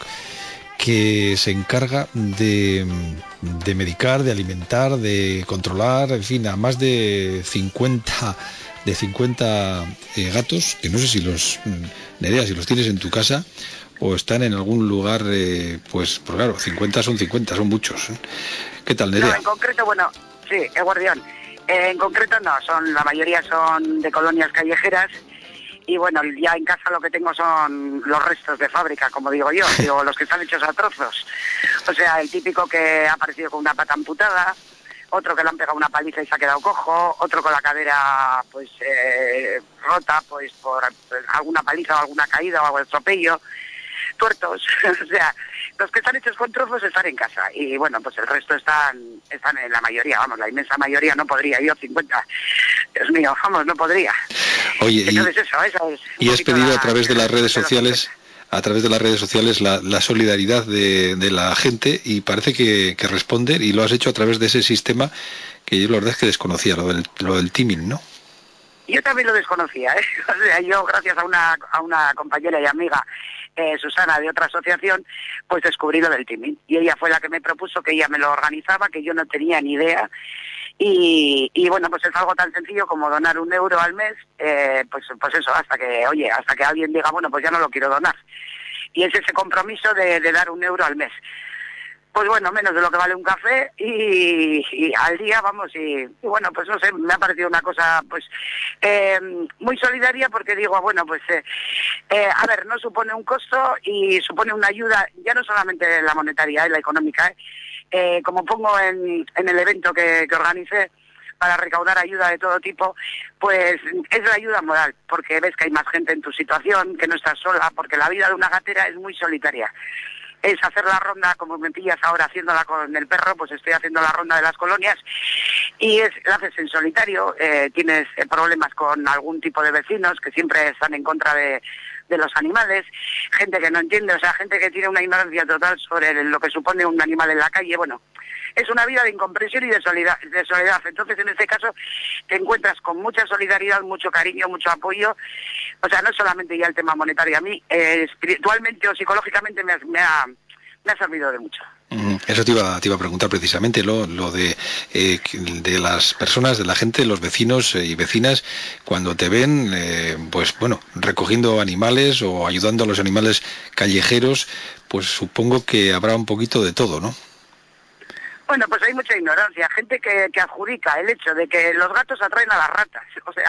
que se encarga de, de medicar, de alimentar, de controlar, en fin, a más de cincuenta de cincuenta eh, gatos, que no sé si los, Nerea, si los tienes en tu casa o están en algún lugar, eh, pues, pues claro, cincuenta son cincuenta, son muchos. ¿Qué tal, Nerea? No, en concreto, bueno, sí, el guardián. Eh, en concreto no, son la mayoría son de colonias callejeras y bueno, ya en casa lo que tengo son los restos de fábrica, como digo yo, digo, los que están hechos a trozos. O sea, el típico que ha aparecido con una pata amputada, otro que le han pegado una paliza y se ha quedado cojo, otro con la cadera pues eh, rota pues por alguna paliza o alguna caída o algún atropello, tuertos, o sea, los que están hechos con trozos están en casa y bueno, pues el resto están están en la mayoría, vamos, la inmensa mayoría no podría, yo cincuenta, Dios mío, vamos, no podría. Oye, entonces y, eso, eso es y has pedido la, a través de las redes sociales... a través de las redes sociales la, la solidaridad de, de la gente y parece que, que responde y lo has hecho a través de ese sistema que yo la verdad es que desconocía, lo del, lo del teaming, ¿no? Yo también lo desconocía, ¿eh? O sea, yo gracias a una, a una compañera y amiga, eh, Susana, de otra asociación, pues descubrí lo del teaming. Y ella fue la que me propuso, que ella me lo organizaba, que yo no tenía ni idea. Y, y bueno, pues es algo tan sencillo como donar un euro al mes, eh, pues, pues eso, hasta que, oye, hasta que alguien diga, bueno, pues ya no lo quiero donar. Y es ese compromiso de, de dar un euro al mes. Pues bueno, menos de lo que vale un café y, y al día, vamos, y, y bueno, pues no sé, me ha parecido una cosa, pues, eh, muy solidaria porque digo, bueno, pues, eh, eh, a ver, no supone un costo y supone una ayuda, ya no solamente la monetaria, eh, la económica, eh, eh, como pongo en, en el evento que, que organicé para recaudar ayuda de todo tipo, pues es la ayuda moral, porque ves que hay más gente en tu situación, que no estás sola, porque la vida de una gatera es muy solitaria. Es hacer la ronda, como me pillas ahora haciéndola con el perro, pues estoy haciendo la ronda de las colonias y es, la haces en solitario, eh, tienes eh, problemas con algún tipo de vecinos que siempre están en contra de, de los animales, gente que no entiende, o sea, gente que tiene una ignorancia total sobre lo que supone un animal en la calle, bueno, es una vida de incomprensión y de soledad, de soledad. Entonces, en este caso, te encuentras con mucha solidaridad, mucho cariño, mucho apoyo. O sea, no solamente ya el tema monetario. A mí, eh, espiritualmente o psicológicamente, me ha, me ha, me ha servido de mucho. Eso te iba, te iba a preguntar precisamente, lo, lo de, eh, de las personas, de la gente, los vecinos y vecinas, cuando te ven, eh, pues bueno, recogiendo animales o ayudando a los animales callejeros, pues supongo que habrá un poquito de todo, ¿no? Bueno, pues hay mucha ignorancia, gente que, que adjudica el hecho de que los gatos atraen a las ratas, o sea,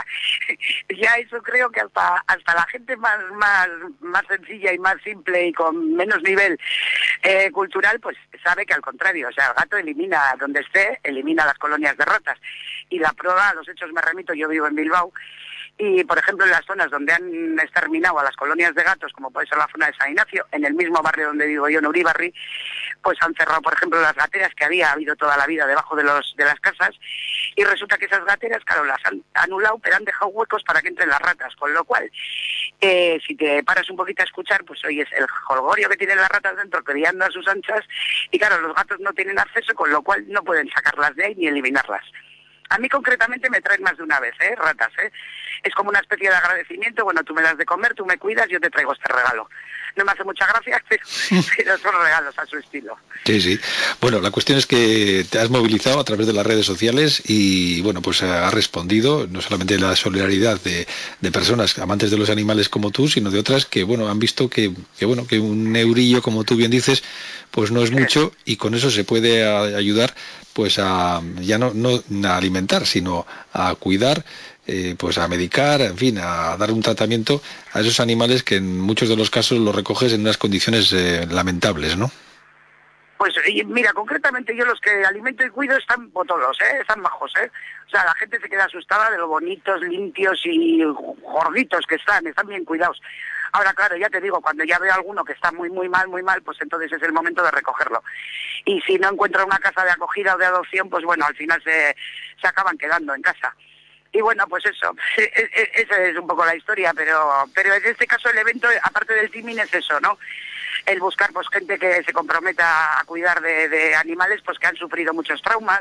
ya eso creo que hasta hasta la gente más más más sencilla y más simple y con menos nivel eh, cultural, pues sabe que al contrario, o sea, el gato elimina donde esté, elimina las colonias de ratas, y la prueba, a los hechos me remito, yo vivo en Bilbao, y por ejemplo en las zonas donde han exterminado a las colonias de gatos, como puede ser la zona de San Ignacio, en el mismo barrio donde vivo yo, en Uribarri, pues han cerrado, por ejemplo, las gateras que había habido toda la vida debajo de los de las casas, y resulta que esas gateras, claro, las han anulado, pero han dejado huecos para que entren las ratas, con lo cual, eh, si te paras un poquito a escuchar, pues oyes el jolgorio que tienen las ratas dentro, criando a sus anchas, y claro, los gatos no tienen acceso, con lo cual no pueden sacarlas de ahí ni eliminarlas. A mí concretamente me traen más de una vez, ¿eh? Ratas, ¿eh? Es como una especie de agradecimiento, bueno, tú me das de comer, tú me cuidas, yo te traigo este regalo. No me hace mucha gracia, pero, pero son regalos a su estilo. Sí, sí. Bueno, la cuestión es que te has movilizado a través de las redes sociales y, bueno, pues ha respondido no solamente la solidaridad de, de personas amantes de los animales como tú, sino de otras que, bueno, han visto que, que, bueno, que un eurillo, como tú bien dices, pues no es mucho y con eso se puede a, ayudar pues a ya no, no a alimentar, sino a cuidar, eh, pues a medicar, en fin, a dar un tratamiento a esos animales que en muchos de los casos los recoges en unas condiciones eh, lamentables, ¿no? Pues mira, concretamente yo los que alimento y cuido están botolos, ¿eh? Están majos, ¿eh? O sea, la gente se queda asustada de lo bonitos, limpios y gorditos que están, están bien cuidados. Ahora, claro, ya te digo, cuando ya veo a alguno que está muy, muy mal, muy mal, pues entonces es el momento de recogerlo. Y si no encuentro una casa de acogida o de adopción, pues bueno, al final se, se acaban quedando en casa. y bueno, pues eso, esa es un poco la historia, pero pero en este caso el evento, aparte del teaming, es eso, ¿no? El buscar pues gente que se comprometa a cuidar de, de animales pues que han sufrido muchos traumas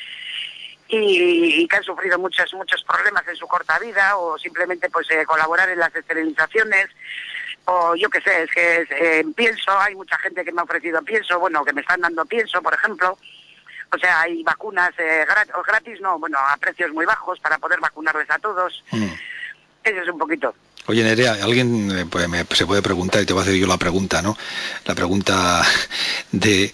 y, y que han sufrido muchos muchos problemas en su corta vida, o simplemente pues eh, colaborar en las esterilizaciones, o yo qué sé, es que es, eh, pienso, hay mucha gente que me ha ofrecido pienso, bueno, que me están dando pienso, por ejemplo. O sea, hay vacunas eh, gratis, gratis, no, bueno, a precios muy bajos para poder vacunarles a todos. Mm. Eso es un poquito. Oye, Nerea, alguien eh, pues, me, se puede preguntar, y te voy a hacer yo la pregunta, ¿no? La pregunta de...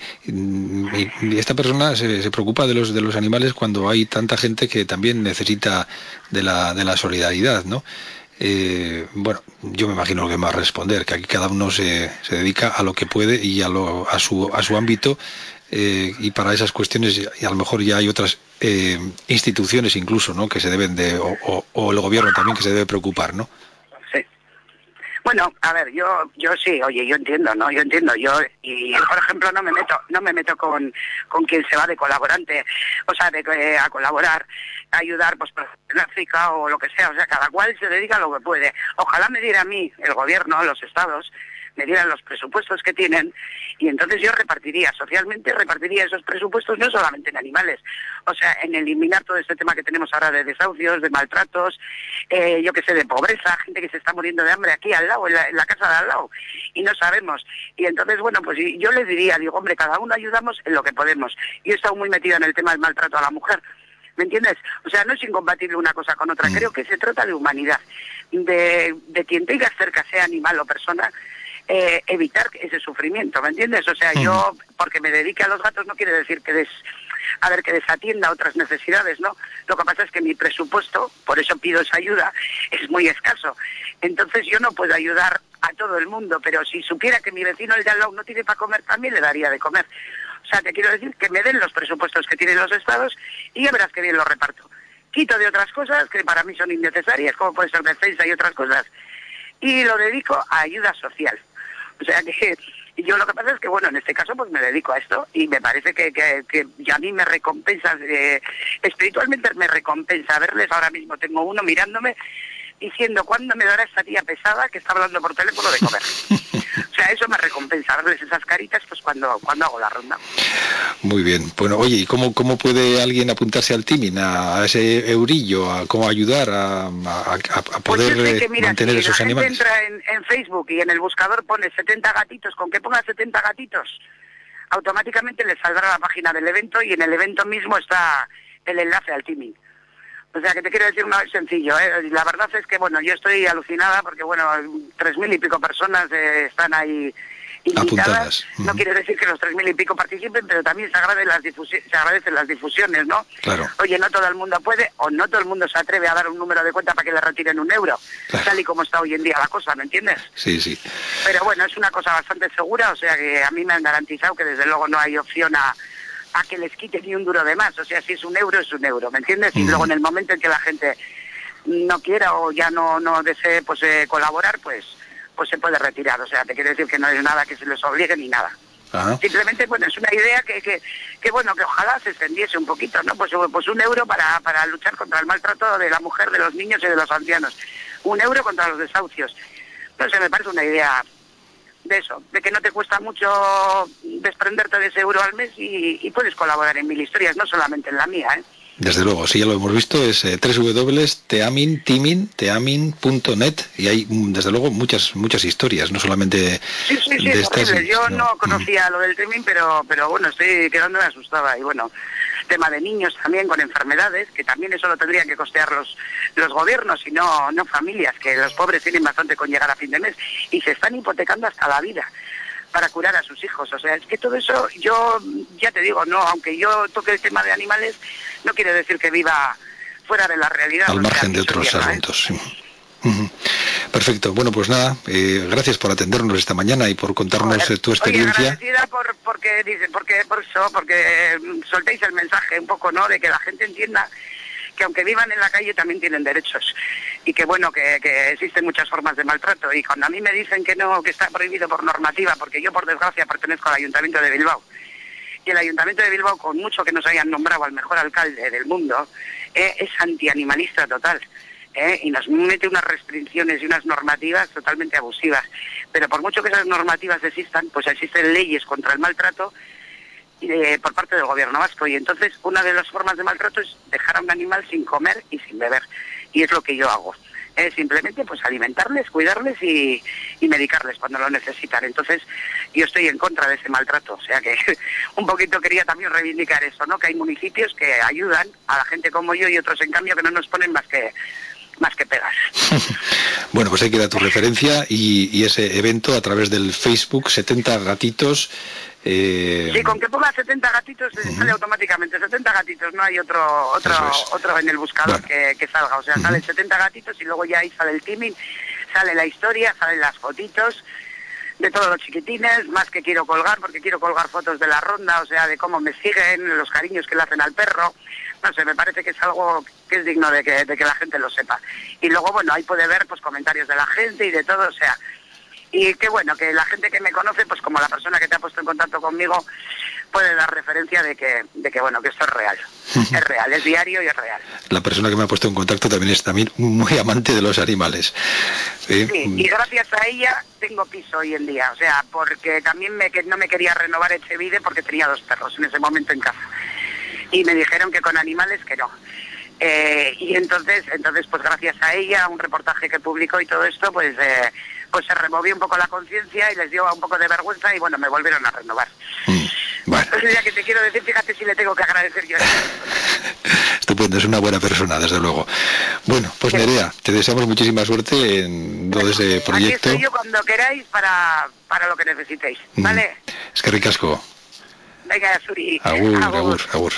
Y esta persona se, se preocupa de los de los animales cuando hay tanta gente que también necesita de la, de la solidaridad, ¿no? Eh, bueno, yo me imagino lo que me va a responder, que aquí cada uno se, se dedica a lo que puede y a, lo, a, su, a su ámbito. Eh, y para esas cuestiones y a lo mejor ya hay otras eh, instituciones incluso, ¿no? Que se deben de, o, o, o el gobierno también que se debe preocupar, ¿no? Sí. Bueno, a ver, yo yo sí, oye, yo entiendo, ¿no? Yo entiendo, yo, y por ejemplo no me meto no me meto con, con quien se va de colaborante, o sea, de eh, a colaborar, a ayudar, pues, en África o lo que sea, o sea, cada cual se dedica a lo que puede. Ojalá me diera a mí, el gobierno, los estados, me dieran los presupuestos que tienen, y entonces yo repartiría, socialmente repartiría esos presupuestos no solamente en animales, o sea, en eliminar todo este tema que tenemos ahora de desahucios, de maltratos, eh, yo que sé, de pobreza, gente que se está muriendo de hambre aquí al lado, en la, en la casa de al lado, y no sabemos. Y entonces, bueno, pues yo les diría, digo, hombre, cada uno ayudamos en lo que podemos. Yo he estado muy metida en el tema del maltrato a la mujer, ¿me entiendes? O sea, no es incompatible una cosa con otra, creo que se trata de humanidad, de, de quien tenga cerca, sea animal o persona, Eh, evitar ese sufrimiento, ¿me entiendes? O sea, yo, porque me dedique a los gatos no quiere decir que des, a ver, que desatienda otras necesidades, ¿no? Lo que pasa es que mi presupuesto, por eso pido esa ayuda, es muy escaso. Entonces yo no puedo ayudar a todo el mundo, pero si supiera que mi vecino, el de al lado, no tiene para comer, también le daría de comer. O sea, te quiero decir que me den los presupuestos que tienen los estados y ya verás que bien los reparto. Quito de otras cosas que para mí son innecesarias, como puede ser defensa y otras cosas, y lo dedico a ayuda social. O sea que yo lo que pasa es que, bueno, en este caso pues me dedico a esto y me parece que, que, que a mí me recompensa, eh, espiritualmente me recompensa verles. Ahora mismo tengo uno mirándome diciendo, ¿cuándo me dará esta tía pesada que está hablando por teléfono de comer? O sea, eso me recompensa, verles esas caritas pues cuando cuando hago la ronda. Muy bien. Bueno, oye, ¿y cómo, cómo puede alguien apuntarse al teaming, a, a ese eurillo, a cómo ayudar a, a, a poder pues que, mira, mantener si esos la animales? Gente entra en, en Facebook y en el buscador pone setenta gatitos, con que ponga setenta gatitos, automáticamente les saldrá la página del evento y en el evento mismo está el enlace al teaming. O sea, que te quiero decir una vez sencillo, ¿eh? La verdad es que, bueno, yo estoy alucinada porque, bueno, tres mil y pico personas eh, están ahí invitadas. Uh-huh. No quiere decir que los tres mil y pico participen, pero también se agradecen las, difusi- se agradecen las difusiones, ¿no? Claro. Oye, no todo el mundo puede, o no todo el mundo se atreve a dar un número de cuenta para que le retiren un euro, claro, tal y como está hoy en día la cosa, ¿me entiendes? Sí, sí. Pero bueno, es una cosa bastante segura, o sea que a mí me han garantizado que desde luego no hay opción a... a que les quite ni un duro de más, o sea, si es un euro, es un euro, ¿me entiendes? Y mm. luego en el momento en que la gente no quiera o ya no no desee pues eh, colaborar, pues pues se puede retirar, o sea, te quiero decir que no es nada que se les obligue ni nada. Ajá. Simplemente, bueno, es una idea que, que, que, bueno, que ojalá se extendiese un poquito, ¿no? Pues, pues un euro para, para luchar contra el maltrato de la mujer, de los niños y de los ancianos. Un euro contra los desahucios. No sé, me parece una idea de eso, de que no te cuesta mucho desprenderte de ese euro al mes y, y puedes colaborar en mil historias, no solamente en la mía, ¿eh? Desde luego, sí, ya lo hemos visto, es eh, doble u doble u doble u punto teamin, timin, teamin punto net y hay, desde luego, muchas muchas historias, no solamente sí, sí, sí, de estas. Horrible. Yo no, no conocía mm. lo del teamin, pero, pero bueno, estoy quedándome asustada y bueno, tema de niños también con enfermedades, que también eso lo tendrían que costear los, los gobiernos y no, no familias, que los pobres tienen bastante con llegar a fin de mes y se están hipotecando hasta la vida para curar a sus hijos. O sea, es que todo eso, yo ya te digo, no, aunque yo toque el tema de animales, no quiere decir que viva fuera de la realidad. Al margen de otros tierra, asuntos, ¿eh? Sí. Uh-huh. Perfecto. Bueno, pues nada, eh, gracias por atendernos esta mañana y por contarnos Joder. tu experiencia. Oye, agradecida por, porque, dicen, porque, por eso, porque soltéis el mensaje un poco, ¿no?, de que la gente entienda que aunque vivan en la calle también tienen derechos y que bueno, que, que existen muchas formas de maltrato y cuando a mí me dicen que no, que está prohibido por normativa, porque yo por desgracia pertenezco al Ayuntamiento de Bilbao y el Ayuntamiento de Bilbao, con mucho que nos hayan nombrado al mejor alcalde del mundo eh, es antianimalista total. ¿Eh? Y nos mete unas restricciones y unas normativas totalmente abusivas. Pero por mucho que esas normativas existan, pues existen leyes contra el maltrato eh, por parte del gobierno vasco. Y entonces una de las formas de maltrato es dejar a un animal sin comer y sin beber. Y es lo que yo hago. Eh, simplemente pues alimentarles, cuidarles y, y medicarles cuando lo necesitan. Entonces yo estoy en contra de ese maltrato. O sea que un poquito quería también reivindicar eso, ¿no? Que hay municipios que ayudan a la gente como yo y otros en cambio que no nos ponen más que más que pegas. Bueno, pues ahí queda tu referencia y, y ese evento a través del Facebook, setenta gatitos. Eh... Sí, con que ponga setenta gatitos uh-huh. sale automáticamente, setenta gatitos, no hay otro otro es. otro en el buscador bueno. que, que salga, o sea, uh-huh. sale setenta gatitos y luego ya ahí sale el timing, sale la historia, salen las fotitos de todos los chiquitines, más que quiero colgar, porque quiero colgar fotos de la ronda, o sea, de cómo me siguen, los cariños que le hacen al perro. No sé, me parece que es algo que es digno de que, de que la gente lo sepa. Y luego, bueno, ahí puede ver pues comentarios de la gente y de todo, o sea, y qué bueno, que la gente que me conoce, pues como la persona que te ha puesto en contacto conmigo, puede dar referencia de que, de que bueno, que esto es real. Es real, es diario y es real. La persona que me ha puesto en contacto también es también muy amante de los animales. ¿Eh? Sí, y gracias a ella tengo piso hoy en día, o sea, porque también me, que no me quería renovar Echevide porque tenía dos perros en ese momento en casa. Y me dijeron que con animales que no. Eh, y entonces, entonces pues gracias a ella, a un reportaje que publicó y todo esto, pues eh, pues se removió un poco la conciencia y les dio un poco de vergüenza y bueno, me volvieron a renovar. Mm, bueno. Entonces ya que te quiero decir, fíjate si le tengo que agradecer yo. Estupendo, es una buena persona, desde luego. Bueno, pues sí. Nerea, te deseamos muchísima suerte en todo ese proyecto. Aquí estoy yo cuando queráis para, para lo que necesitéis, ¿vale? Mm, es que ricasco. Venga, Suri. Agur, agur, agur, agur.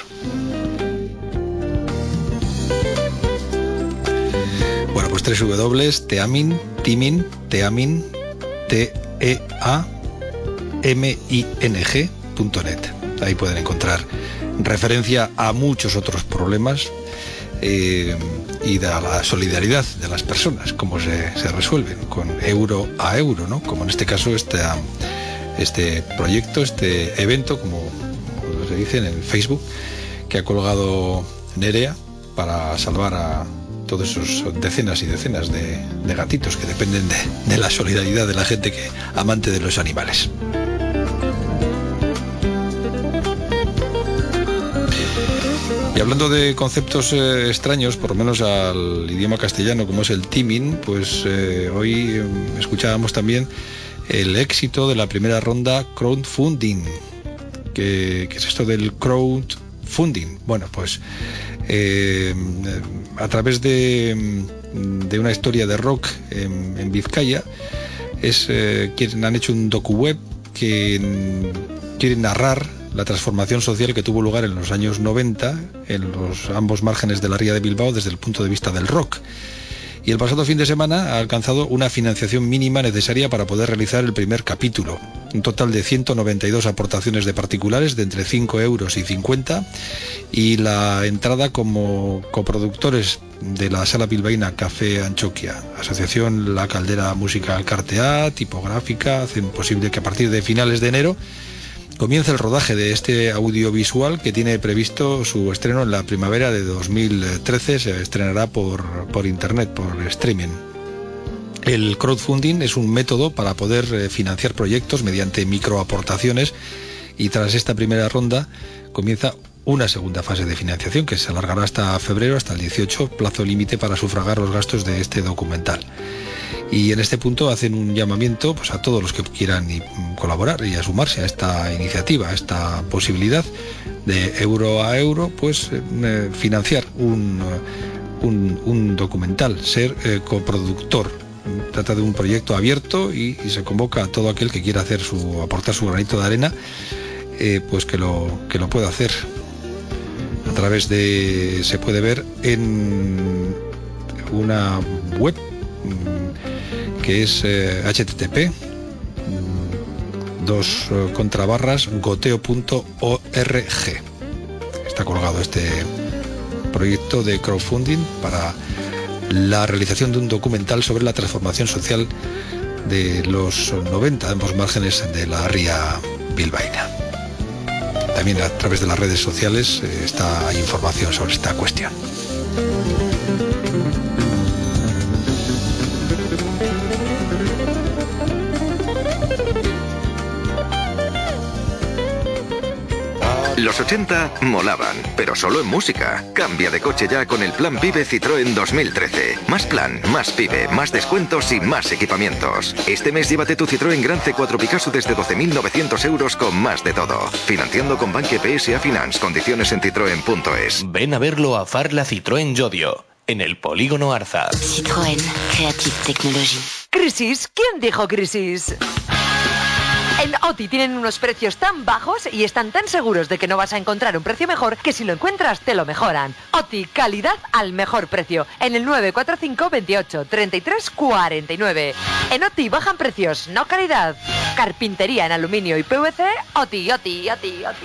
Bueno, pues tres W, Teamin, Timin, Teamin, T E A M I N G punto net. Ahí pueden encontrar referencia a muchos otros problemas eh, y de la solidaridad de las personas, cómo se, se resuelven con euro a euro, ¿no? Como en este caso esta... este proyecto, este evento, como, como se dice en el Facebook, que ha colgado Nerea para salvar a todos esos decenas y decenas de, de gatitos que dependen de, de la solidaridad de la gente que amante de los animales. Y hablando de conceptos eh, extraños, por lo menos al idioma castellano, como es el timing, pues eh, hoy eh, escuchábamos también el éxito de la primera ronda crowdfunding. ¿Qué, qué es esto del crowdfunding? Bueno, pues eh, a través de, de una historia de rock en, en Vizcaya, es eh, quien han hecho un docu-web que quiere narrar la transformación social que tuvo lugar en los años noventa en los ambos márgenes de la ría de Bilbao desde el punto de vista del rock. Y el pasado fin de semana ha alcanzado una financiación mínima necesaria para poder realizar el primer capítulo. Un total de ciento noventa y dos aportaciones de particulares de entre cinco euros y cincuenta, y la entrada como coproductores de la sala bilbaína Café Anchoquia, Asociación La Caldera Musical Cartea, Tipográfica, hacen posible que a partir de finales de enero comienza el rodaje de este audiovisual que tiene previsto su estreno en la primavera de dos mil trece. Se estrenará por, por internet, por streaming. El crowdfunding es un método para poder financiar proyectos mediante microaportaciones, y tras esta primera ronda comienza una segunda fase de financiación que se alargará hasta febrero, hasta el dieciocho, plazo límite para sufragar los gastos de este documental. Y en este punto hacen un llamamiento pues, a todos los que quieran y, colaborar y a sumarse a esta iniciativa, a esta posibilidad de euro a euro, pues eh, financiar un, un, un documental, ser eh, coproductor. Trata de un proyecto abierto y, y se convoca a todo aquel que quiera hacer su, aportar su granito de arena, eh, pues que lo, que lo pueda hacer. A través de, se puede ver en una web que es eh, H T T P dos eh, contrabarras goteo punto org. Está colgado este proyecto de crowdfunding para la realización de un documental sobre la transformación social de los noventa, ambos márgenes de la ría bilbaína. También a través de las redes sociales eh, está hay información sobre esta cuestión. Los ochenta molaban, pero solo en música. Cambia de coche ya con el Plan PIBE Citroën dos mil trece. Más plan, más PIBE, más descuentos y más equipamientos. Este mes llévate tu Citroën Gran C cuatro Picasso desde doce mil novecientos euros con más de todo. Financiando con Banque P S A Finance. Condiciones en citroen punto es. Ven a verlo a Farla Citroën Llodio, en el Polígono Arza. Citroën, Creative Technology. ¿Crisis? ¿Quién dijo crisis? En Oti tienen unos precios tan bajos y están tan seguros de que no vas a encontrar un precio mejor que si lo encuentras te lo mejoran. Oti, calidad al mejor precio. En el nueve cuatro cinco, veintiocho, treinta y tres, cuarenta y nueve. En Oti bajan precios, no calidad. Carpintería en aluminio y P V C, Oti, Oti, Oti, Oti.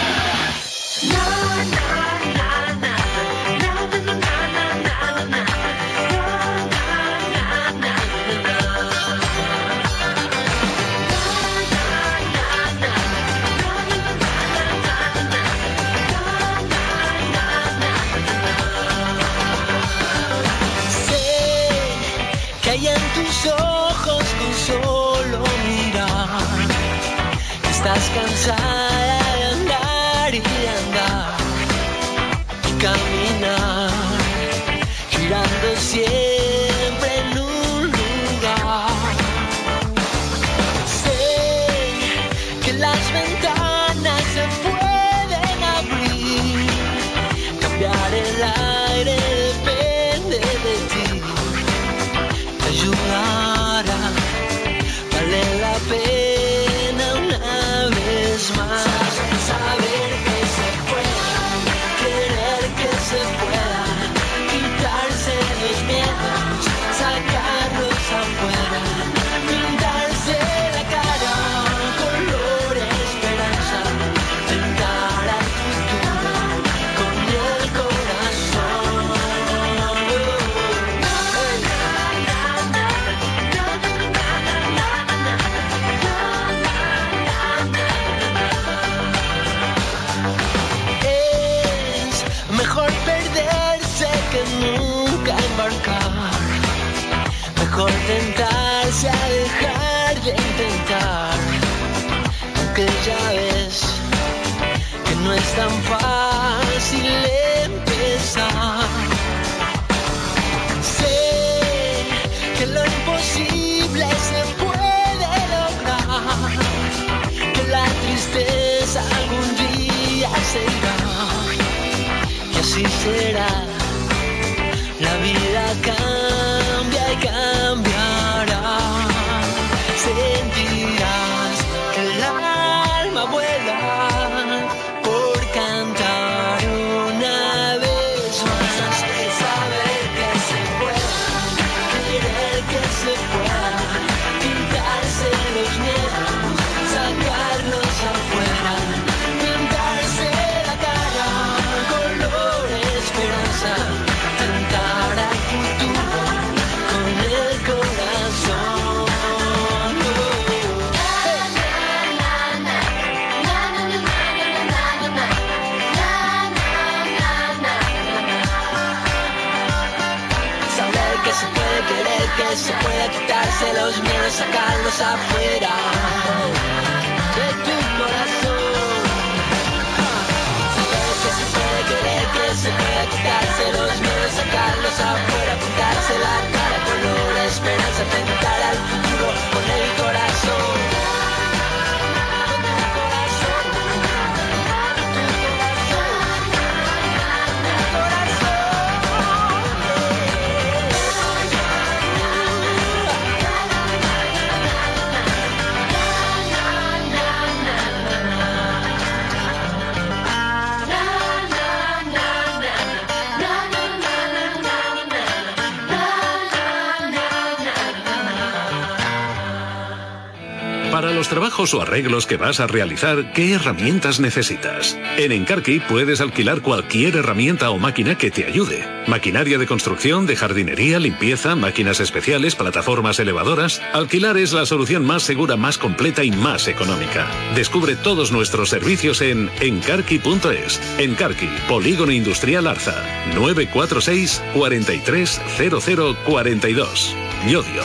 Y en tus ojos con solo mirar estás cansada de andar y de andar y caminar, girando siempre en un lugar. Sé que las ventanas se pueden abrir, cambiar el aire depende de ti. Ayudará, vale la pena una vez más. Saber que se puede, querer que se pueda, quitarse los miedos, sacarlos afuera, pintarse la cara, color esperanza, tentar al futuro con el corazón. Mejor perderse que nunca embarcar. Mejor tentarse a dejar de intentar. Aunque ya ves que no es tan fácil empezar. Sé que lo imposible se puede lograr. Que la tristeza algún día se irá. Y así será, la vida cambia y cambiará. Sentirás que el alma vuela por cantar una vez más. Saber que se puede, querer que se pueda, quitarse los miedos, sacarlos afuera, pintarse la cara, color esperanza, tentar al futuro con el corazón. Saber que se puede, querer que se pueda, quitarse los miedos, sacarlos afuera de tu corazón. Saber que se puede, querer que se pueda, quitarse los miedos, sacarlos afuera, pintarse la cara, color esperanza, tentar al futuro con el corazón. los trabajos o arreglos que vas a realizar, ¿qué herramientas necesitas? En Encarki puedes alquilar cualquier herramienta o máquina que te ayude. Maquinaria de construcción, de jardinería, limpieza, máquinas especiales, plataformas elevadoras. Alquilar es la solución más segura, más completa y más económica. Descubre todos nuestros servicios en encarki punto es. Encarki, Polígono Industrial Arza, nueve cuatro seis, cuatro tres cero cero cuatro dos. Llodio.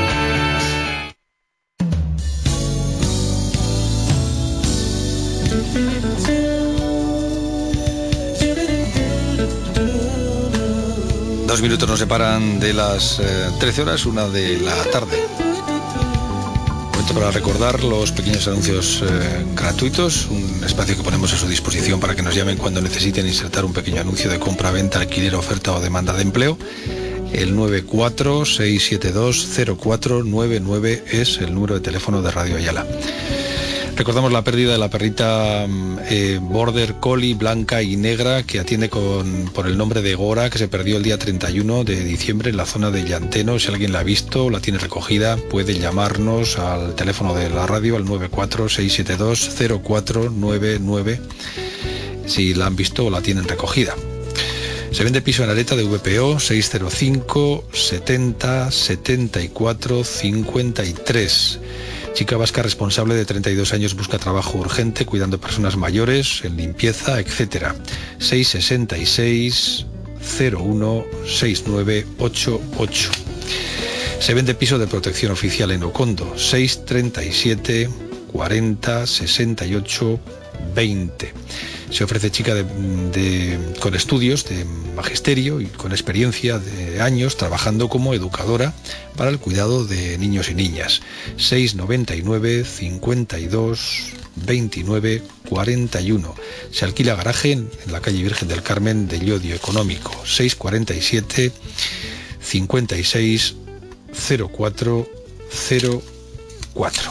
Dos minutos nos separan de las eh, trece horas, una de la tarde. Momento para recordar los pequeños anuncios eh, gratuitos, un espacio que ponemos a su disposición para que nos llamen cuando necesiten insertar un pequeño anuncio de compra, venta, alquiler, oferta o demanda de empleo. El nueve cuatro seis siete dos cero cuatro nueve nueve es el número de teléfono de Radio Ayala. Recordamos la pérdida de la perrita eh, Border Collie blanca y negra que atiende con, por el nombre de Gora, que se perdió el día treinta y uno de diciembre en la zona de Llanteno. Si alguien la ha visto o la tiene recogida, puede llamarnos al teléfono de la radio al nueve cuatro seis siete dos cero cuatro nueve nueve si la han visto o la tienen recogida. Se vende piso en Areta de V P O seis cero cinco setenta setenta y cuatro cincuenta y tres. Chica vasca responsable de treinta y dos años busca trabajo urgente cuidando personas mayores, en limpieza, etcétera. seis sesenta y seis cero uno sesenta y nueve ochenta y ocho. Se vende piso de protección oficial en Ocondo, seis treinta y siete cuarenta sesenta y ocho veinte. Se ofrece chica de, de, con estudios de magisterio y con experiencia de años trabajando como educadora para el cuidado de niños y niñas. seis noventa y nueve cincuenta y dos veintinueve cuarenta y uno. Se alquila garaje en, en la calle Virgen del Carmen de Llodio Económico. seis cuarenta y siete cincuenta y seis cero cuatro cero cuatro.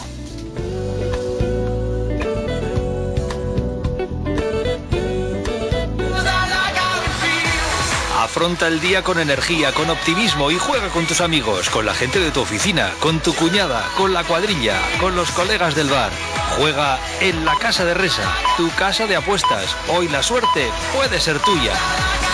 Afronta el día con energía, con optimismo y juega con tus amigos, con la gente de tu oficina, con tu cuñada, con la cuadrilla, con los colegas del bar. Juega en la Casa de Resa, tu casa de apuestas. Hoy la suerte puede ser tuya.